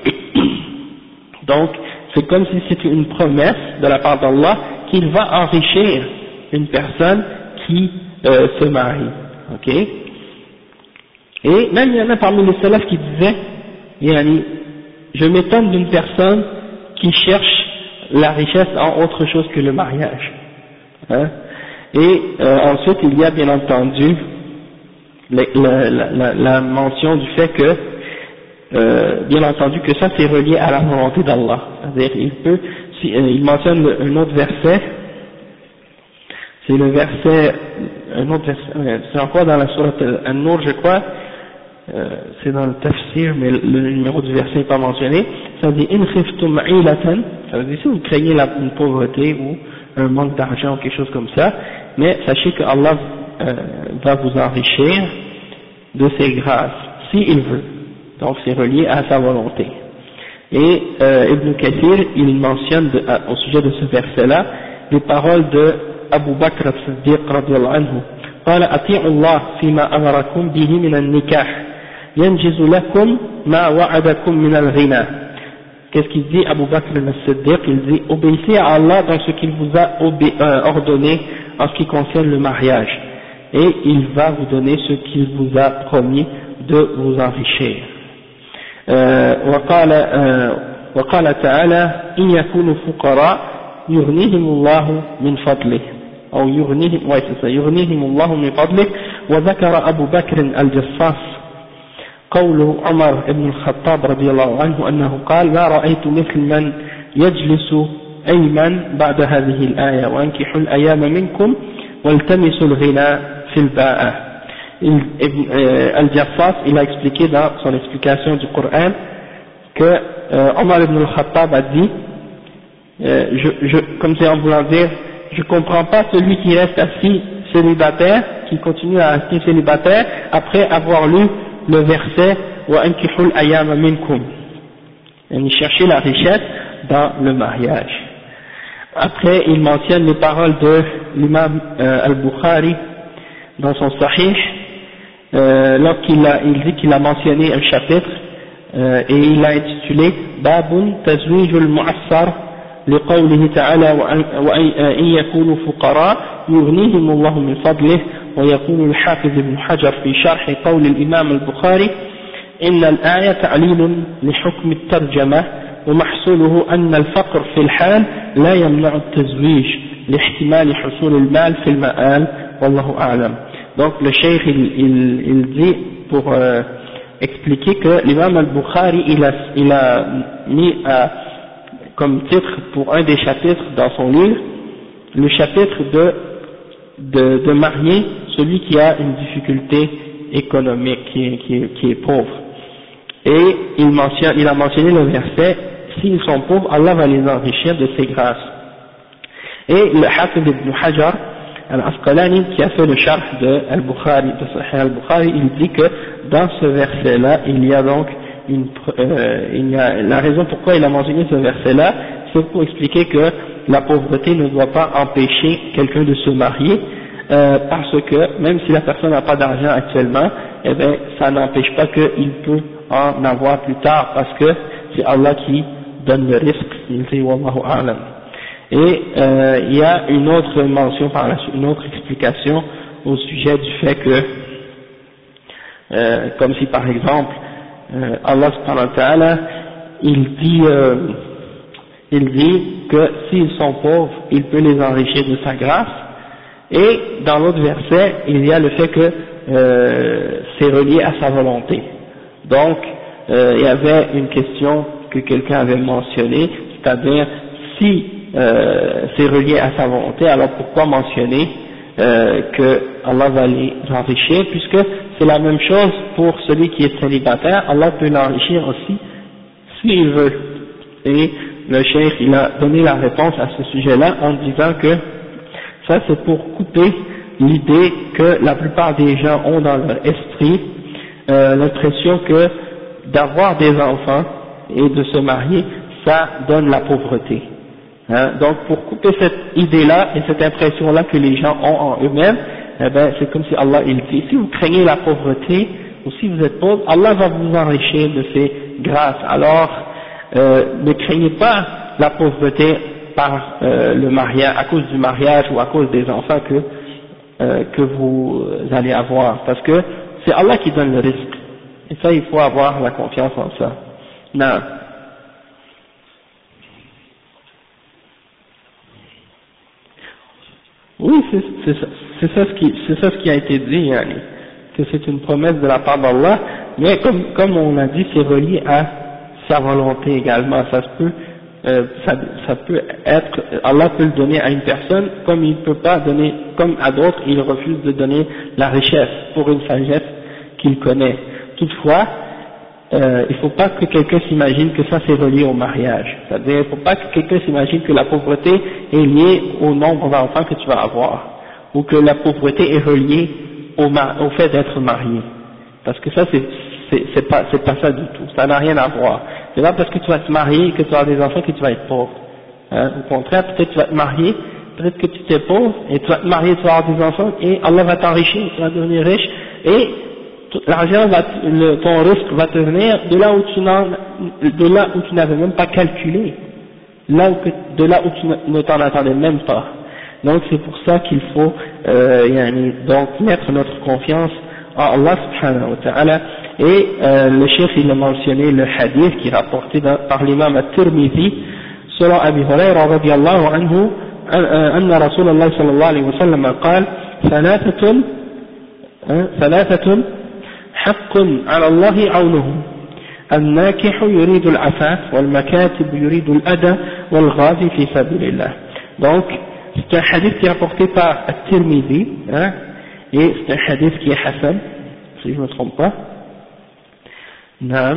Donc c'est comme si c'était une promesse de la part d'Allah qu'il va enrichir une personne qui euh, se marie, ok. Et même il y en a parmi les salafs qui disaient, yani, je m'étonne d'une personne qui cherche la richesse en autre chose que le mariage. Hein? Et euh, ensuite il y a bien entendu la, la, la, la mention du fait que, euh, bien entendu que ça c'est relié à la volonté d'Allah. C'est-à-dire il peut, si, euh, il mentionne un autre verset. C'est le verset, un autre verset, c'est encore dans la sourate An-Nur, je crois, euh, c'est dans le tafsir, mais le, le numéro du verset n'est pas mentionné. Ça dit in khiftum ilatan, ça veut dire si vous craignez la, une pauvreté ou un manque d'argent ou quelque chose comme ça, mais sachez que Allah euh, va vous enrichir de ses grâces, s'il veut. Donc c'est relié à sa volonté. Et euh, Ibn Kathir, il mentionne de, à, au sujet de ce verset-là les paroles de أبو بكر الصديق رضي الله عنه قال أطيعوا الله فيما أمركم به من النكاح ينجز لكم ما وعدكم من الغنى. Qu'est-ce qu'il dit Abu Bakr al-Siddiq? Il dit obéissez à Allah dans ce qu'il vous a euh, ordonné en ce qui concerne le mariage et il va vous donner ce qu'il vous a promis de vous enrichir. وقال وقال تعالى إن يكونوا فقراء يغنيهم الله من فضله أو يغنيهم يغنيهم الله من فضله. وذكر أبو بكر الجصاص قول عمر بن الخطاب رضي الله عنه أنه قال ما رأيت مثل من يجلس أيمن بعد هذه الآية وأنكحوا الأيام منكم والتمسوا الغنى في الباءة. Al-Jassas il a expliqué dans son explication du Coran que euh, Omar ibn al-Khattab a dit euh, je, je, comme c'est en voulant dire je comprends pas celui qui reste assis célibataire, qui continue à rester célibataire après avoir lu le verset wa ankihul ayyama minkum, et chercher la richesse dans le mariage. Après il mentionne les paroles de l'imam euh, al-Bukhari dans son Sahih euh, lorsqu'il a, il dit qu'il a mentionné un chapitre euh, et il l'a intitulé Babun Tazwijul Mu'assar لقوله تعالى وإن يكونوا فقراء يغنيهم الله من فضله. ويقول الحافظ ابن حجر في شرح قول الإمام البخاري إن الآية تعليل لحكم الترجمة ومحصوله أن الفقر في الحال لا يمنع التزويج لاحتمال حصول المال في المآل والله أعلم. Donc le cheikh il, il, il dit pour euh, expliquer que l'imam al-Bukhari il a, il a mis à, comme titre pour un des chapitres dans son livre le chapitre de, de, de marier celui qui a une difficulté économique, qui est, qui est, qui est pauvre. Et il, mentionne, il a mentionné le verset, s'ils sont pauvres, Allah va les enrichir de ses grâces. Et le Hafid ibn Hajar al-Asqalani, qui a fait le sharh de Al-Bukhari, de Sahih Al-Bukhari, il dit que dans ce verset-là, il y a donc une, euh, il y a, la raison pourquoi il a mentionné ce verset-là, c'est pour expliquer que la pauvreté ne doit pas empêcher quelqu'un de se marier, euh, parce que même si la personne n'a pas d'argent actuellement, eh bien, ça n'empêche pas qu'il peut en avoir plus tard, parce que c'est Allah qui donne le risque, il dit Wallahu a'lam. Et euh, il y a une autre mention par la suite, une autre explication au sujet du fait que, euh, comme si par exemple, euh, Allah subhanahu wa ta'ala, il dit, euh, il dit que s'ils sont pauvres, il peut les enrichir de sa grâce, et dans l'autre verset, il y a le fait que euh, c'est relié à sa volonté. Donc, euh, il y avait une question que quelqu'un avait mentionnée, c'est-à-dire si euh, c'est relié à sa volonté, alors pourquoi mentionner euh, que Allah va les enrichir, puisque c'est la même chose pour celui qui est célibataire, Allah peut l'enrichir aussi s'il veut. Et le cheikh il a donné la réponse à ce sujet-là en disant que ça c'est pour couper l'idée que la plupart des gens ont dans leur esprit, euh, l'impression que d'avoir des enfants et de se marier, ça donne la pauvreté. Hein, donc pour couper cette idée-là et cette impression-là que les gens ont en eux-mêmes, eh ben, c'est comme si Allah il dit, si vous craignez la pauvreté, ou si vous êtes pauvre, Allah va vous enrichir de ses grâces. Alors, euh, ne craignez pas la pauvreté par euh, le mariage, à cause du mariage ou à cause des enfants que, euh, que vous allez avoir, parce que c'est Allah qui donne le risque. Et ça, il faut avoir la confiance en ça. Non. Oui, c'est ça, c'est ça ce qui, c'est ça ce qui a été dit, yani, que c'est une promesse de la part d'Allah, mais comme, comme on a dit, c'est relié à sa volonté également. Ça se peut, euh, ça, ça peut être, Allah peut le donner à une personne, comme il peut pas donner, comme à d'autres, il refuse de donner la richesse pour une sagesse qu'il connaît. Toutefois, euh, il ne faut pas que quelqu'un s'imagine que ça c'est relié au mariage. C'est-à-dire, il ne faut pas que quelqu'un s'imagine que la pauvreté est liée au nombre d'enfants que tu vas avoir, ou que la pauvreté est reliée au, au fait d'être marié. Parce que ça, c'est, c'est, c'est pas, c'est pas ça du tout. Ça n'a rien à voir. C'est pas parce que tu vas te marier que tu vas avoir des enfants que tu vas être pauvre. Hein? Au contraire, peut-être tu vas te marier, peut-être que tu t'es pauvre, et tu vas te marier, tu vas avoir des enfants, et Allah va t'enrichir, tu vas devenir riche, et l'argent va, le, ton risque va te venir de là où tu n'en, de là où tu n'avais même pas calculé, là où que, de là où tu ne t'en attendais même pas. Donc c'est pour ça qu'il faut euh, yani, donc mettre notre confiance en Allah subhanahu wa ta'ala. Et euh, le chef il a mentionné le hadith qui est rapporté dans, par l'imam at-Tirmidhi selon Abi Hurayra radiyallahu anhu أن رسول الله صلى الله عليه وسلم قال ثلاثة ثلاثة حق على الله عونه الناكح يريد العفاف والمكاتب يريد الأذى والغازي في سبيل الله. Donc c'est un hadith qui est rapporté par At-Tirmidhi, hein, et c'est un hadith qui est Hassan, si je ne me trompe pas. Non.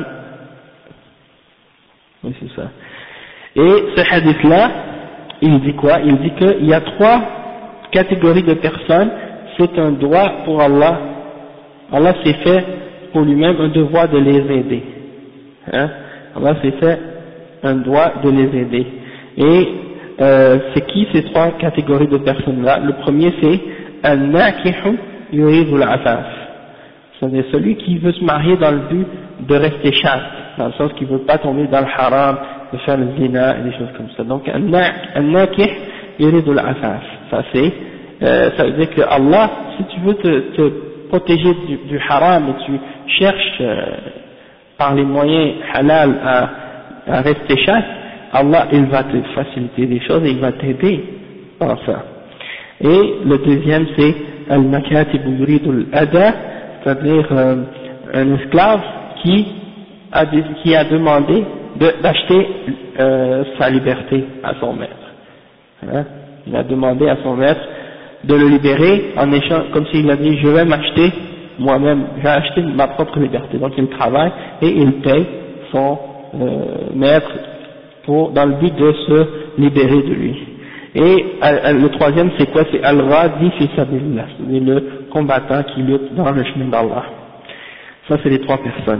Oui, c'est ça. Et ce hadith-là, il dit quoi? Il dit qu'il y a trois catégories de personnes, c'est un droit pour Allah. Allah s'est fait pour lui-même un devoir de les aider. Hein? Allah s'est fait un droit de les aider. Et euh, c'est qui ces trois catégories de personnes-là? Le premier c'est Al-Nakihu Yuridul Afaf. C'est celui qui veut se marier dans le but de rester chaste, dans le sens qu'il ne veut pas tomber dans le haram, de faire le zina et des choses comme ça. Donc Al-Nakih Yuridul Afaf. Ça c'est, euh, ça veut dire que Allah, si tu veux te, te protéger du, du haram et tu cherches euh, par les moyens halal à, à rester chaste, Allah il va te faciliter des choses et il va t'aider dans ça. Et le deuxième c'est Al-Makatib Yuridul Ada, c'est-à-dire euh, un esclave qui a, qui a demandé d'acheter euh, sa liberté à son maître. Hein? Il a demandé à son maître de le libérer en échange, comme s'il a dit je vais m'acheter moi-même, j'ai acheté ma propre liberté. Donc il travaille et il paye son euh, maître pour, dans le but de se libérer de lui. Et euh, le troisième, c'est quoi? C'est Al-Ghadi fi sabilillah, c'est le combattant qui lutte dans le chemin d'Allah. Ça, c'est les trois personnes.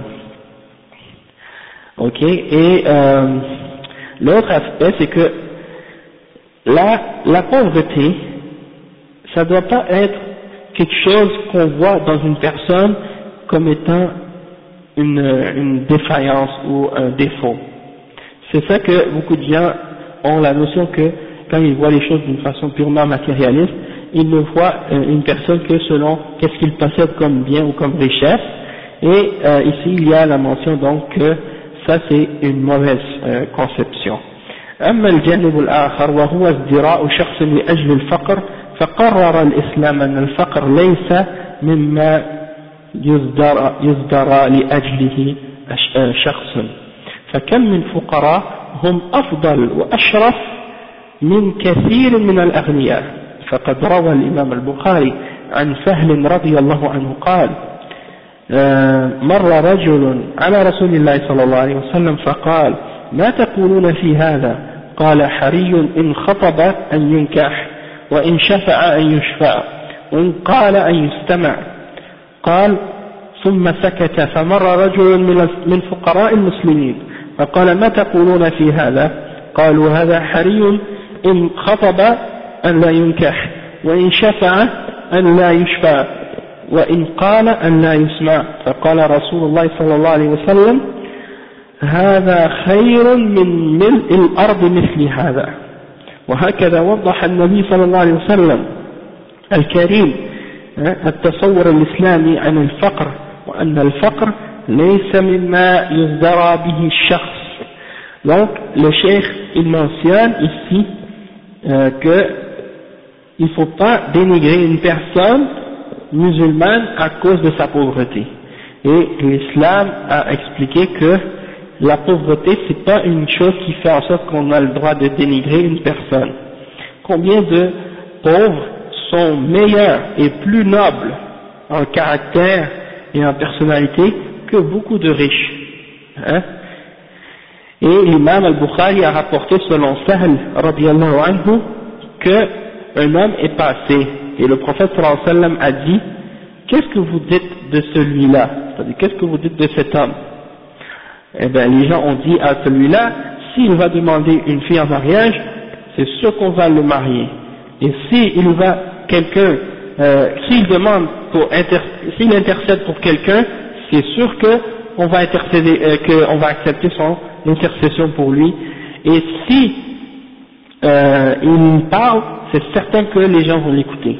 Ok, et euh, l'autre aspect, c'est que la, la pauvreté, ça ne doit pas être quelque chose qu'on voit dans une personne comme étant une, une défaillance ou un défaut. C'est ça que beaucoup de gens ont la notion que quand ils voient les choses d'une façon purement matérialiste, ils ne voient une personne que selon qu'est-ce qu'il possède comme bien ou comme richesse. Et euh, ici il y a la mention donc que ça c'est une mauvaise euh, conception. أما الجانب الآخر وهو ازدراء شخص لأجل الفقر فقرر الإسلام أن الفقر ليس مما يزدرى, يزدرى لأجله شخص فكم من فقراء هم أفضل وأشرف من كثير من الأغنياء فقد روى الإمام البخاري عن سهل رضي الله عنه قال مر رجل على رسول الله صلى الله عليه وسلم فقال ما تقولون في هذا؟ قال حري إن خطب أن ينكح وإن شفع أن يشفع وإن قال أن يستمع قال ثم سكت فمر رجل من فقراء المسلمين فقال ما تقولون في هذا؟ قالوا هذا حري إن خطب أن لا ينكح وإن شفع أن لا يشفع وإن قال أن لا يسمع فقال رسول الله صلى الله عليه وسلم هذا خير من ملء الأرض مثل هذا. وهكذا وضح النبي صلى الله عليه وسلم الكريم التصور الإسلامي عن الفقر وأن الفقر ليس مما يزدرى به الشخص. Donc le cheikh il mentionne ici euh, que il ne faut pas dénigrer une personne musulmane à cause de sa pauvreté. Et l'islam a expliqué que la pauvreté c'est pas une chose qui fait en sorte qu'on a le droit de dénigrer une personne. Combien de pauvres sont meilleurs et plus nobles en caractère et en personnalité que beaucoup de riches, hein? Et l'imam al-Bukhari a rapporté selon Sahl radiyallahu anhu que un homme est passé et le prophète sallallahu alayhi wa sallam a dit qu'est-ce que vous dites de celui-là, c'est-à-dire qu'est-ce que vous dites de cet homme? Eh bien les gens ont dit à celui-là s'il va demander une fille en mariage c'est sûr qu'on va le marier, et s'il va quelqu'un euh, s'il demande pour inter, s'il intercède pour quelqu'un c'est sûr que on va intercéder, euh, qu'on va accepter son intercession pour lui, et si euh, il parle c'est certain que les gens vont l'écouter.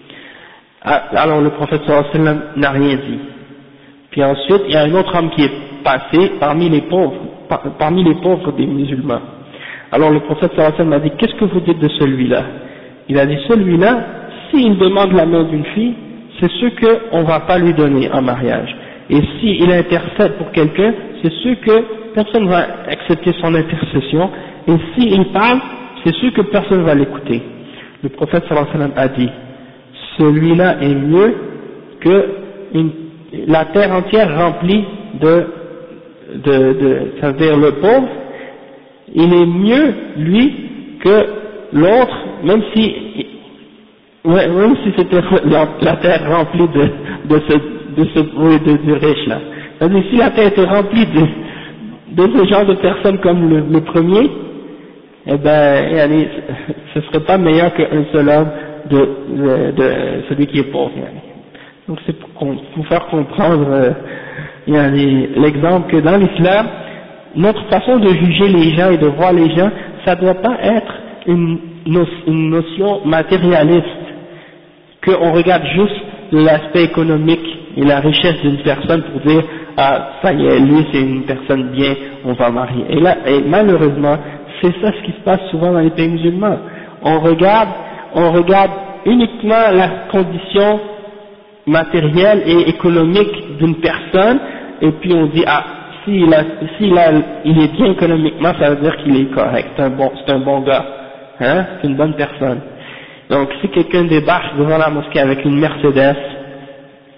Alors le prophète sallallahu alayhi wa sallam n'a rien dit. Puis ensuite il y a un autre homme qui est passé parmi les pauvres, par, parmi les pauvres des musulmans. Alors le prophète sallallahu alayhi wa sallam a dit qu'est-ce que vous dites de celui-là? Il a dit celui-là s'il demande la main d'une fille c'est sûr qu'on ne va pas lui donner en mariage, et s'il intercède pour quelqu'un c'est sûr que personne ne va accepter son intercession, et s'il parle c'est sûr que personne ne va l'écouter. Le prophète sallallahu alayhi wa sallam a dit celui-là est mieux que une, la terre entière remplie de, de, de c'est-à-dire le pauvre, il est mieux lui que l'autre, même si ouais, même si c'était la, la terre remplie de, de ce de ce oui, de, de riche là. C'est-à-dire si la terre était remplie de, de ce genre de personnes comme le, le premier, eh ben allez, ce serait pas meilleur qu'un seul homme de, de, de celui qui est pauvre. Donc c'est pour, pour faire comprendre euh, l'exemple que dans l'islam, notre façon de juger les gens et de voir les gens, ça ne doit pas être une, une notion matérialiste, qu'on regarde juste l'aspect économique et la richesse d'une personne pour dire ah ça y est, lui c'est une personne bien, on va marier. Et là, et malheureusement, c'est ça ce qui se passe souvent dans les pays musulmans. On regarde, on regarde uniquement la condition matérielle et économique d'une personne, et puis on dit ah s'il a, s'il a, il est bien économiquement, ça veut dire qu'il est correct, c'est un bon, c'est un bon gars, hein, c'est une bonne personne. Donc si quelqu'un débarque devant la mosquée avec une Mercedes,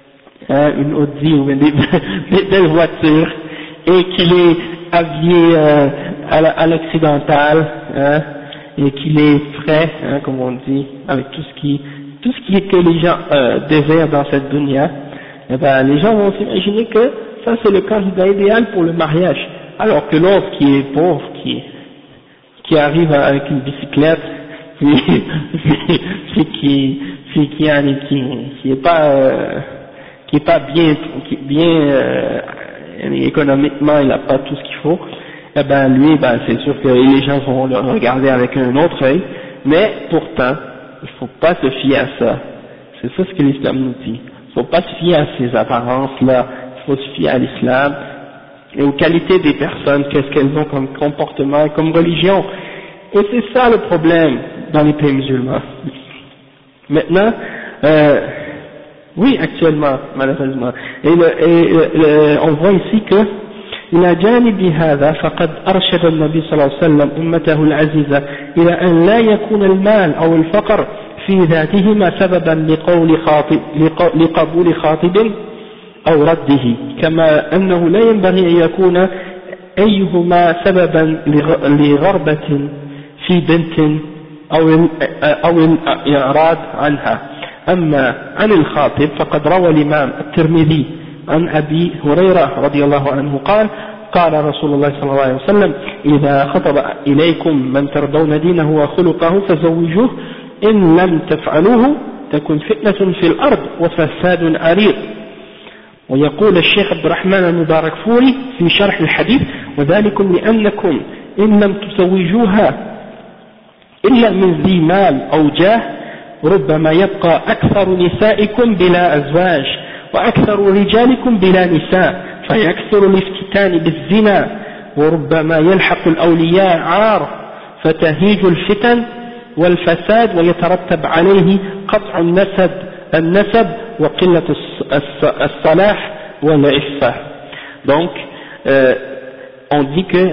hein, une Audi ou des, des belles voitures, et qu'il est habillé euh, à l'occidental, hein, et qu'il est frais, hein, comme on dit, avec tout ce qui, tout ce qui est que les gens euh, désirent dans cette dunya, eh ben, les gens vont s'imaginer que ça c'est le candidat idéal pour le mariage, alors que l'autre qui est pauvre, qui, qui arrive avec une bicyclette, puis, puis, puis qui, puis qui, qui, qui est pas, euh, qui est pas bien, qui est bien euh, économiquement, il n'a pas tout ce qu'il faut, eh ben lui, ben c'est sûr que les gens vont le regarder avec un autre œil, mais pourtant, il faut pas se fier à ça. C'est ça ce que l'islam nous dit. Il faut pas se fier à ces apparences-là, il faut se fier à l'islam et aux qualités des personnes, qu'est-ce qu'elles ont comme comportement, comme religion. Et c'est ça le problème dans les pays musulmans. Maintenant, euh, oui, actuellement, malheureusement. Et, le, et le, le, on voit ici que إلى جانب هذا فقد أرشد النبي صلى الله عليه وسلم أمته العزيزة إلى أن لا يكون المال أو الفقر في ذاتهما سببا لقول خاطب لقبول خاطب أو رده، كما أنه لا ينبغي أن يكون أيهما سببا لغربة في بنت أو أو الإعراض عنها. أما عن الخاطب فقد روى الإمام الترمذي عن أبي هريرة رضي الله عنه قال قال رسول الله صلى الله عليه وسلم إذا خطب إليكم من ترضون دينه وخلقه فزوجوه إن لم تفعلوه تكن فتنة في الأرض وفساد عريض. ويقول الشيخ عبد الرحمن المبارك فوري في شرح الحديث وذلكم لأنكم إن لم تزوجوها إلا من ذي مال أو جاه ربما يبقى أكثر نسائكم بلا أزواج وأكثر رجالكم بلا نساء فيكثر الافتتان بالزنا وربما يلحق الأولياء عار فتهيج الفتن والفساد ويترتب عليه قطع النسب النسب وقلة الصلاح والعفة. Donc euh, on dit que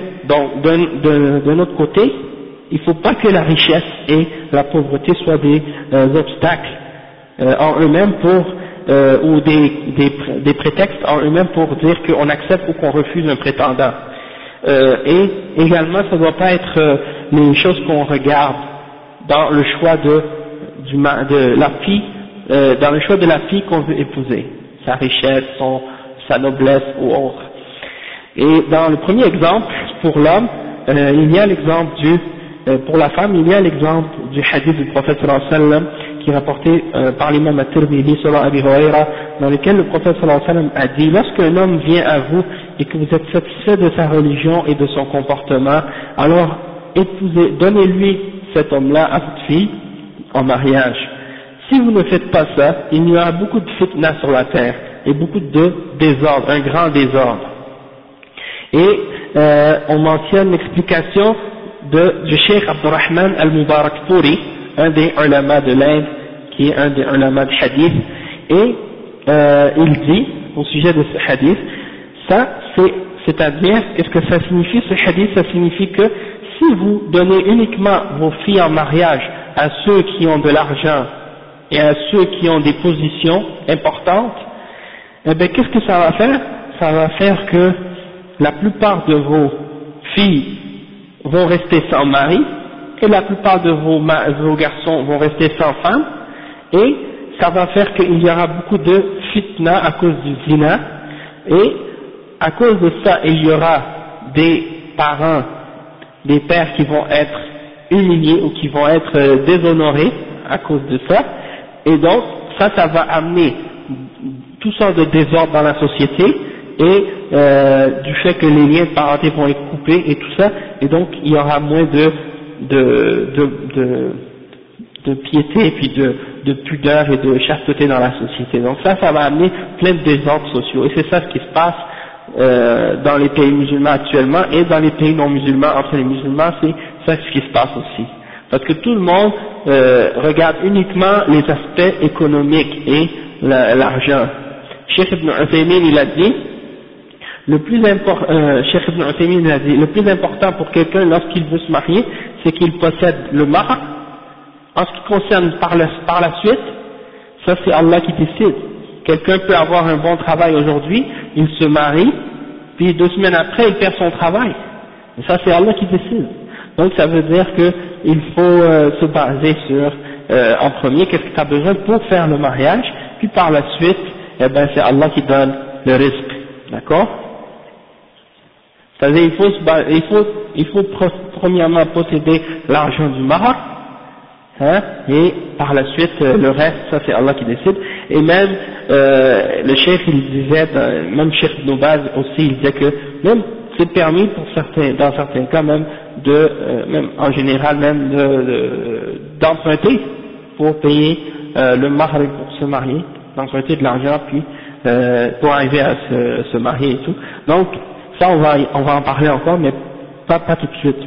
d'un autre côté il ne faut pas que la richesse et la pauvreté soient des euh, obstacles euh, en eux-mêmes pour Euh, ou des, des, des prétextes en eux-mêmes pour dire qu'on accepte ou qu'on refuse un prétendant. Euh, et également, ça ne doit pas être euh, les choses qu'on regarde dans le choix de, du, de la fille, euh, dans le choix de la fille qu'on veut épouser, sa richesse, son, sa noblesse ou autre. Et dans le premier exemple, pour l'homme, euh, il y a l'exemple du, euh, pour la femme, il y a l'exemple du hadith du prophète sallallahu alayhi wa sallam, qui est rapporté euh, par l'imam at-Tirmidhi selon Abi Huraira, dans lequel le prophète sallallahu alayhi wa sallam a dit: lorsqu'un homme vient à vous et que vous êtes satisfait de sa religion et de son comportement, alors épousez, donnez-lui cet homme-là à votre fille en mariage. Si vous ne faites pas ça, il y aura beaucoup de fitna sur la terre et beaucoup de désordre, un grand désordre. Et euh, on mentionne l'explication de, du Cheikh Abdurrahman al-Mubarak Puri, un des ulama de l'Inde, qui est un des ulama de hadith, et euh, il dit au sujet de ce hadith, ça c'est, c'est-à-dire, qu'est-ce que ça signifie ce hadith? Ça signifie que si vous donnez uniquement vos filles en mariage à ceux qui ont de l'argent et à ceux qui ont des positions importantes, eh bien qu'est-ce que ça va faire? Ça va faire que la plupart de vos filles vont rester sans mari, et la plupart de vos, vos garçons vont rester sans femme, et ça va faire qu'il y aura beaucoup de fitna à cause du zina, et à cause de ça il y aura des parents, des pères qui vont être humiliés ou qui vont être euh, déshonorés à cause de ça, et donc ça, ça va amener toutes sortes de désordre dans la société, et euh, du fait que les liens de parenté vont être coupés et tout ça, et donc il y aura moins de de, de, de, de piété et puis de, de pudeur et de chasteté dans la société. Donc ça, ça va amener plein de désordres sociaux, et c'est ça ce qui se passe euh, dans les pays musulmans actuellement, et dans les pays non musulmans, entre les musulmans, c'est ça ce qui se passe aussi. Parce que tout le monde euh, regarde uniquement les aspects économiques et la, l'argent. Cheikh Ibn Uthaymin, il a dit, le plus important, euh, Cheikh Ibn Uthaymin, il a dit, le plus important pour quelqu'un lorsqu'il veut se marier, c'est qu'il possède le mahar. En ce qui concerne par la, par la suite, ça c'est Allah qui décide. quelqu'un peut avoir un bon travail aujourd'hui, il se marie, puis deux semaines après il perd son travail. Et ça c'est Allah qui décide. Donc ça veut dire qu'il faut euh, se baser sur, euh, en premier, qu'est-ce que tu as besoin pour faire le mariage, puis par la suite, eh ben c'est Allah qui donne le risque. D'accord? C'est-à-dire il faut, se, il faut, il faut premièrement posséder l'argent du mahar, hein, et par la suite euh, le reste, ça c'est Allah qui décide. Et même euh, le chef il disait, même chef Ibn Baz aussi, il disait que même c'est permis pour certains, dans certains cas même de, euh, même en général même de, d'emprunter pour payer euh, le mahar pour se marier, d'emprunter de l'argent puis euh, pour arriver à se, se marier et tout. Donc ça on va on va en parler encore, mais pas pas tout de suite.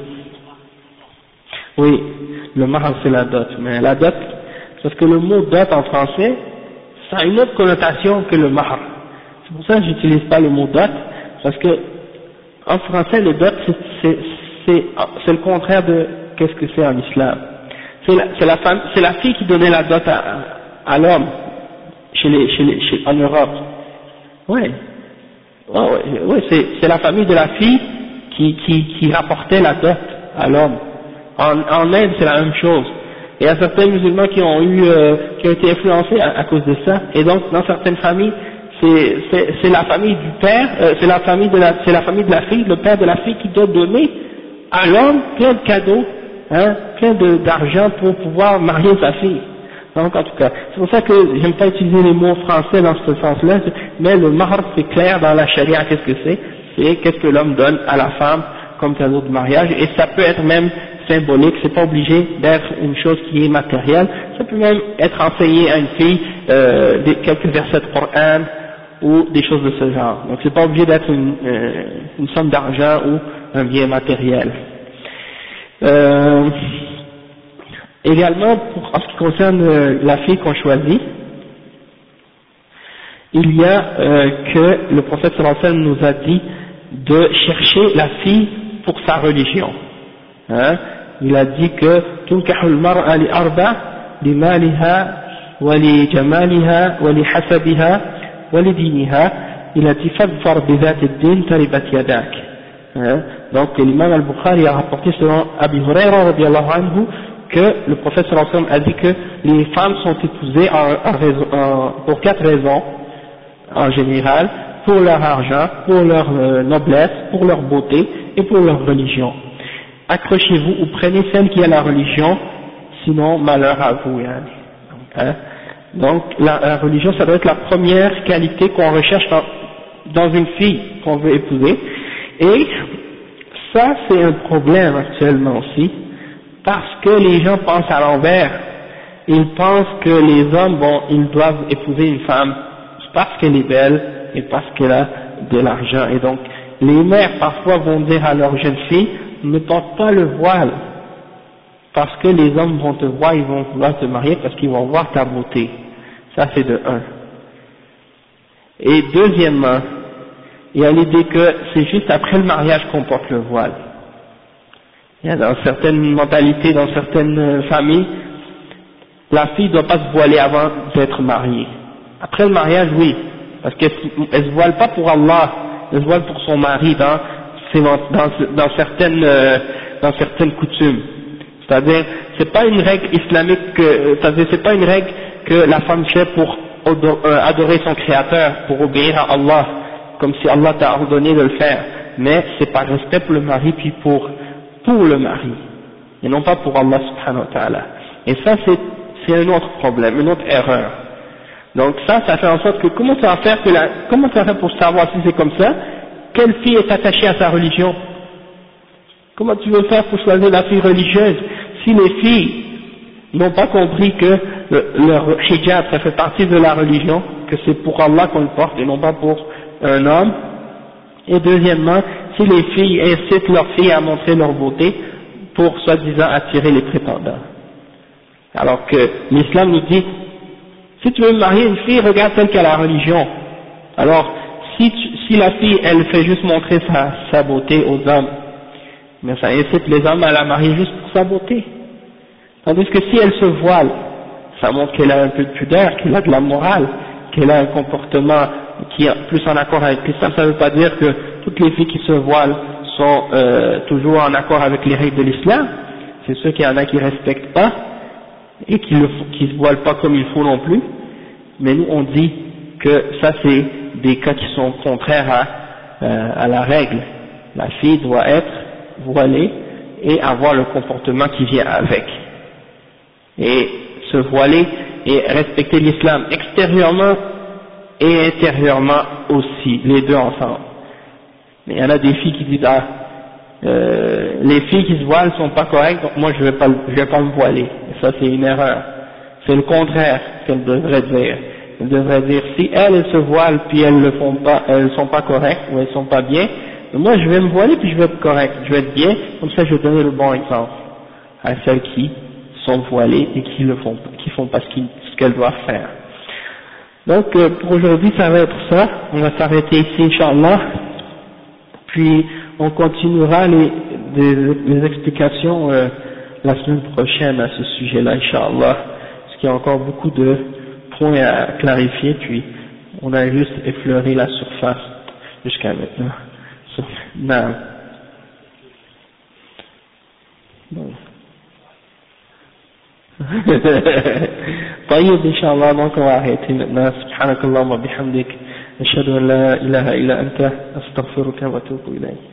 Oui, le mahar c'est la dot, mais la dot, parce que le mot dot en français, ça a une autre connotation que le mahar. C'est pour ça que j'utilise pas le mot dot, parce que en français le dot c'est c'est c'est le contraire de qu'est-ce que c'est en islam. C'est la c'est la femme, c'est la fille qui donnait la dot à, à l'homme chez les chez les chez, en Europe. Oui. Oh, ouais, ouais, c'est c'est la famille de la fille qui qui qui rapportait la dot à l'homme. En, en Inde c'est la même chose. Et il y a certains musulmans qui ont eu euh, qui ont été influencés à, à cause de ça. Et donc dans certaines familles c'est c'est c'est la famille du père, euh, c'est la famille de la c'est la famille de la fille, le père de la fille qui doit donner à l'homme plein de cadeaux, hein, plein de d'argent pour pouvoir marier sa fille. Donc en tout cas, c'est pour ça que j'aime pas utiliser les mots français dans ce sens-là, mais le mahar c'est clair dans la charia, qu'est-ce que c'est? C'est qu'est-ce que l'homme donne à la femme comme cadeau de mariage, et ça peut être même symbolique, c'est pas obligé d'être une chose qui est matérielle, ça peut même être enseigné à une fille euh, des, quelques versets de Coran ou des choses de ce genre. Donc c'est pas obligé d'être une, euh, une somme d'argent ou un bien matériel. Euh, Également, pour, en ce qui concerne euh, la fille qu'on choisit, il y a euh, que le prophète sallallahu alayhi wa sallam nous a dit de chercher la fille pour sa religion. Hein? Il a dit que تنكح المرأة لأربع لمالها ولجمالها ولحسبها ولدينها. Il a dit فاظفر بذات الدين تربت يداك. Hein? Donc l'imam al-Bukhari a rapporté selon Abi Hurayra radiyallahu anhu que le prophète sallallahu alayhi wa sallam a dit que les femmes sont épousées en, en raison, en, pour quatre raisons en général, pour leur argent, pour leur euh, noblesse, pour leur beauté et pour leur religion. Accrochez-vous ou prenez celle qui a la religion, sinon malheur à vous. Hein. Hein? Donc la, la religion, ça doit être la première qualité qu'on recherche dans, dans une fille qu'on veut épouser, et ça c'est un problème actuellement aussi, parce que les gens pensent à l'envers. Ils pensent que les hommes, bon, ils doivent épouser une femme parce qu'elle est belle et parce qu'elle a de l'argent. Et donc, les mères parfois vont dire à leur jeune fille, ne porte pas le voile, parce que les hommes vont te voir, ils vont vouloir te marier parce qu'ils vont voir ta beauté. Ça c'est de un. Et deuxièmement, il y a l'idée que c'est juste après le mariage qu'on porte le voile. Il y a dans certaines mentalités, dans certaines familles, la fille ne doit pas se voiler avant d'être mariée. Après le mariage, oui, parce qu'elle ne se voile pas pour Allah, elle se voile pour son mari dans, dans, dans, certaines, euh, dans certaines coutumes. C'est-à-dire, c'est pas une règle islamique, que, c'est-à-dire c'est pas une règle que la femme fait pour adorer son créateur, pour obéir à Allah, comme si Allah t'a ordonné de le faire, mais c'est par respect pour le mari puis pour pour le mari, et non pas pour Allah subhanahu wa ta'ala. Et ça c'est, c'est un autre problème, une autre erreur. Donc ça, ça fait en sorte que comment ça va faire que la, comment ça va faire pour savoir si c'est comme ça, quelle fille est attachée à sa religion? Comment tu veux faire pour choisir la fille religieuse si les filles n'ont pas compris que le, leur hijab ça fait partie de la religion, que c'est pour Allah qu'on le porte et non pas pour un homme? Et deuxièmement, si les filles incitent leurs filles à montrer leur beauté pour soi-disant attirer les prétendants. Alors que l'islam nous dit, si tu veux marier une fille, regarde celle qui a la religion. Alors, si, tu, si la fille, elle fait juste montrer sa, sa beauté aux hommes, mais ça incite les hommes à la marier juste pour sa beauté. Tandis que si elle se voile, ça montre qu'elle a un peu de pudeur, qu'elle a de la morale, qu'elle a un comportement qui est plus en accord avec l'islam, ça ne veut pas dire que toutes les filles qui se voilent sont euh, toujours en accord avec les règles de l'islam. C'est sûr qu'il y en a qui ne respectent pas et qui ne se voilent pas comme il faut non plus, mais nous on dit que ça c'est des cas qui sont contraires à, euh, à la règle. La fille doit être voilée et avoir le comportement qui vient avec, et se voiler et respecter l'islam extérieurement et intérieurement aussi, les deux ensemble. Mais il y en a des filles qui disent ah, euh, les filles qui se voilent sont pas correctes, donc moi je vais pas, je vais pas me voiler. Et ça c'est une erreur. C'est le contraire qu'elle devrait dire. Elle devrait dire si elles, elles se voilent puis elles ne font pas, elles sont pas correctes ou elles sont pas bien, moi je vais me voiler puis je vais être correct, je vais être bien, comme ça je vais donner le bon exemple à celles qui sont voilées et qui le font, qui font pas ce qu'elles doivent faire. Donc euh, pour aujourd'hui ça va être ça, on va s'arrêter ici Inch'Allah, puis on continuera les, les, les explications euh, la semaine prochaine à ce sujet-là Inch'Allah, parce qu'il y a encore beaucoup de points à clarifier, puis on a juste effleuré la surface jusqu'à maintenant. Non. Bon. طيب إن شاء الله donc on va arrêter maintenant. سبحانك اللهم وبحمدك أشهد أن لا إله إلا أنت أستغفرك وأتوب إليك.